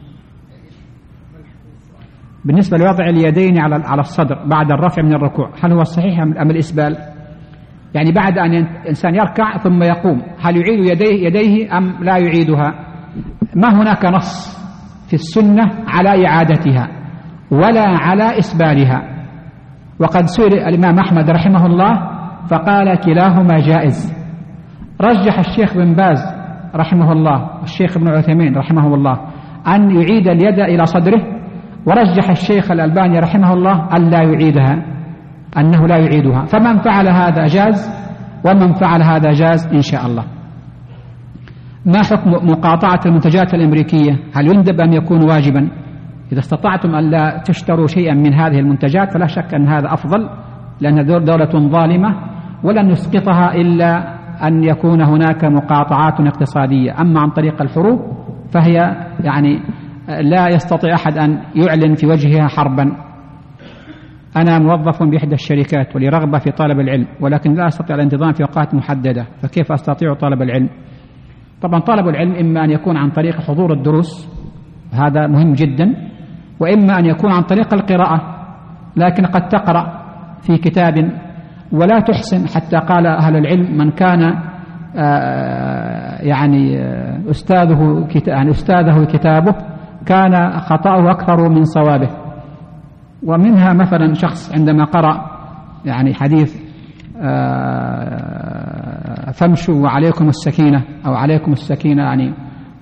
بالنسبة لوضع اليدين على الصدر بعد الرفع من الركوع، هل هو الصحيح أم الإسبال؟ يعني بعد أن الإنسان يركع ثم يقوم، هل يعيد يديه أم لا يعيدها؟ ما هناك نص في السنة على إعادتها ولا على إسبالها. وقد سئل الإمام أحمد رحمه الله فقال كلاهما جائز. رجح الشيخ بن باز رحمه الله والشيخ ابن عثيمين رحمه الله أن يعيد اليد إلى صدره، ورجح الشيخ الألباني رحمه الله أن لا يعيدها، أنه لا يعيدها. فمن فعل هذا جاز ومن فعل هذا جاز إن شاء الله. ما حكم مقاطعة المنتجات الأمريكية؟ هل يندب أن يكون واجبا؟ إذا استطعتم أن لا تشتروا شيئا من هذه المنتجات فلا شك أن هذا أفضل، لأن دولة ظالمة ولن يسقطها إلا أن يكون هناك مقاطعات اقتصادية. أما عن طريق الحروب فهي يعني لا يستطيع أحد أن يعلن في وجهها حربا. أنا موظف بإحدى الشركات ولي رغبة في طلب العلم، ولكن لا أستطيع الانتظام في أوقات محددة، فكيف أستطيع طلب العلم؟ طبعا طلب العلم إما أن يكون عن طريق حضور الدروس، هذا مهم جدا، وإما أن يكون عن طريق القراءة. لكن قد تقرأ في كتاب ولا تحسن، حتى قال أهل العلم من كان أستاذه كتابه كان خطأه أكثر من صوابه. ومنها مثلا شخص عندما قرأ يعني حديث فامشوا وعليكم السكينة، أو عليكم السكينة يعني،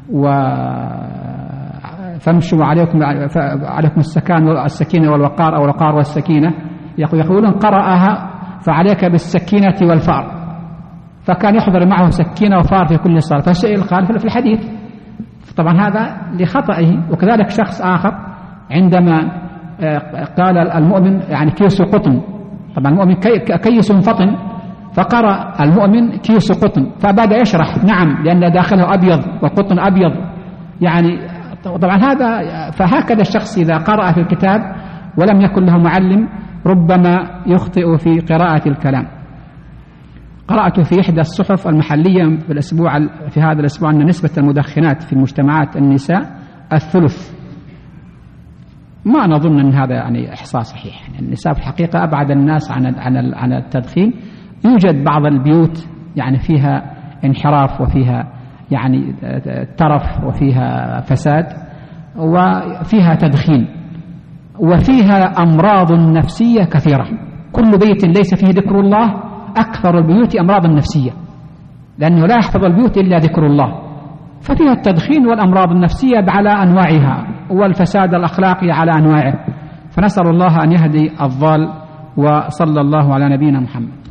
فامشوا وعليكم السكينة والوقار، أو الوقار والسكينة، يقولون قرأها فعليك بالسكينة والفأر، فكان يحضر معه سكينة وفأر في كل صلاة، فسئل قال في الحديث. طبعا هذا لخطئه. وكذلك شخص آخر عندما قال المؤمن يعني كيس قطن، طبعا المؤمن كيس فطن، فقرأ المؤمن كيس قطن، فبدأ يشرح نعم لأن داخله أبيض والقطن أبيض يعني. طبعا فهكذا الشخص إذا قرأ في الكتاب ولم يكن له معلم ربما يخطئ في قراءة الكلام. قرأت في إحدى الصحف المحلية في هذا الأسبوع أن نسبة المدخنات في المجتمعات النساء 1/3. ما نظن أن هذا يعني إحصاء صحيح. يعني النساء في الحقيقة أبعد الناس عن التدخين. يوجد بعض البيوت يعني فيها انحراف وفيها يعني ترف وفيها فساد وفيها تدخين وفيها أمراض نفسية كثيرة. كل بيت ليس فيه ذكر الله أكثر البيوت أمراض نفسية، لأنه لا يحفظ البيوت إلا ذكر الله. ففيها التدخين والأمراض النفسية على أنواعها والفساد الأخلاقي على أنواعه. فنسأل الله أن يهدي الضال، وصلى الله على نبينا محمد.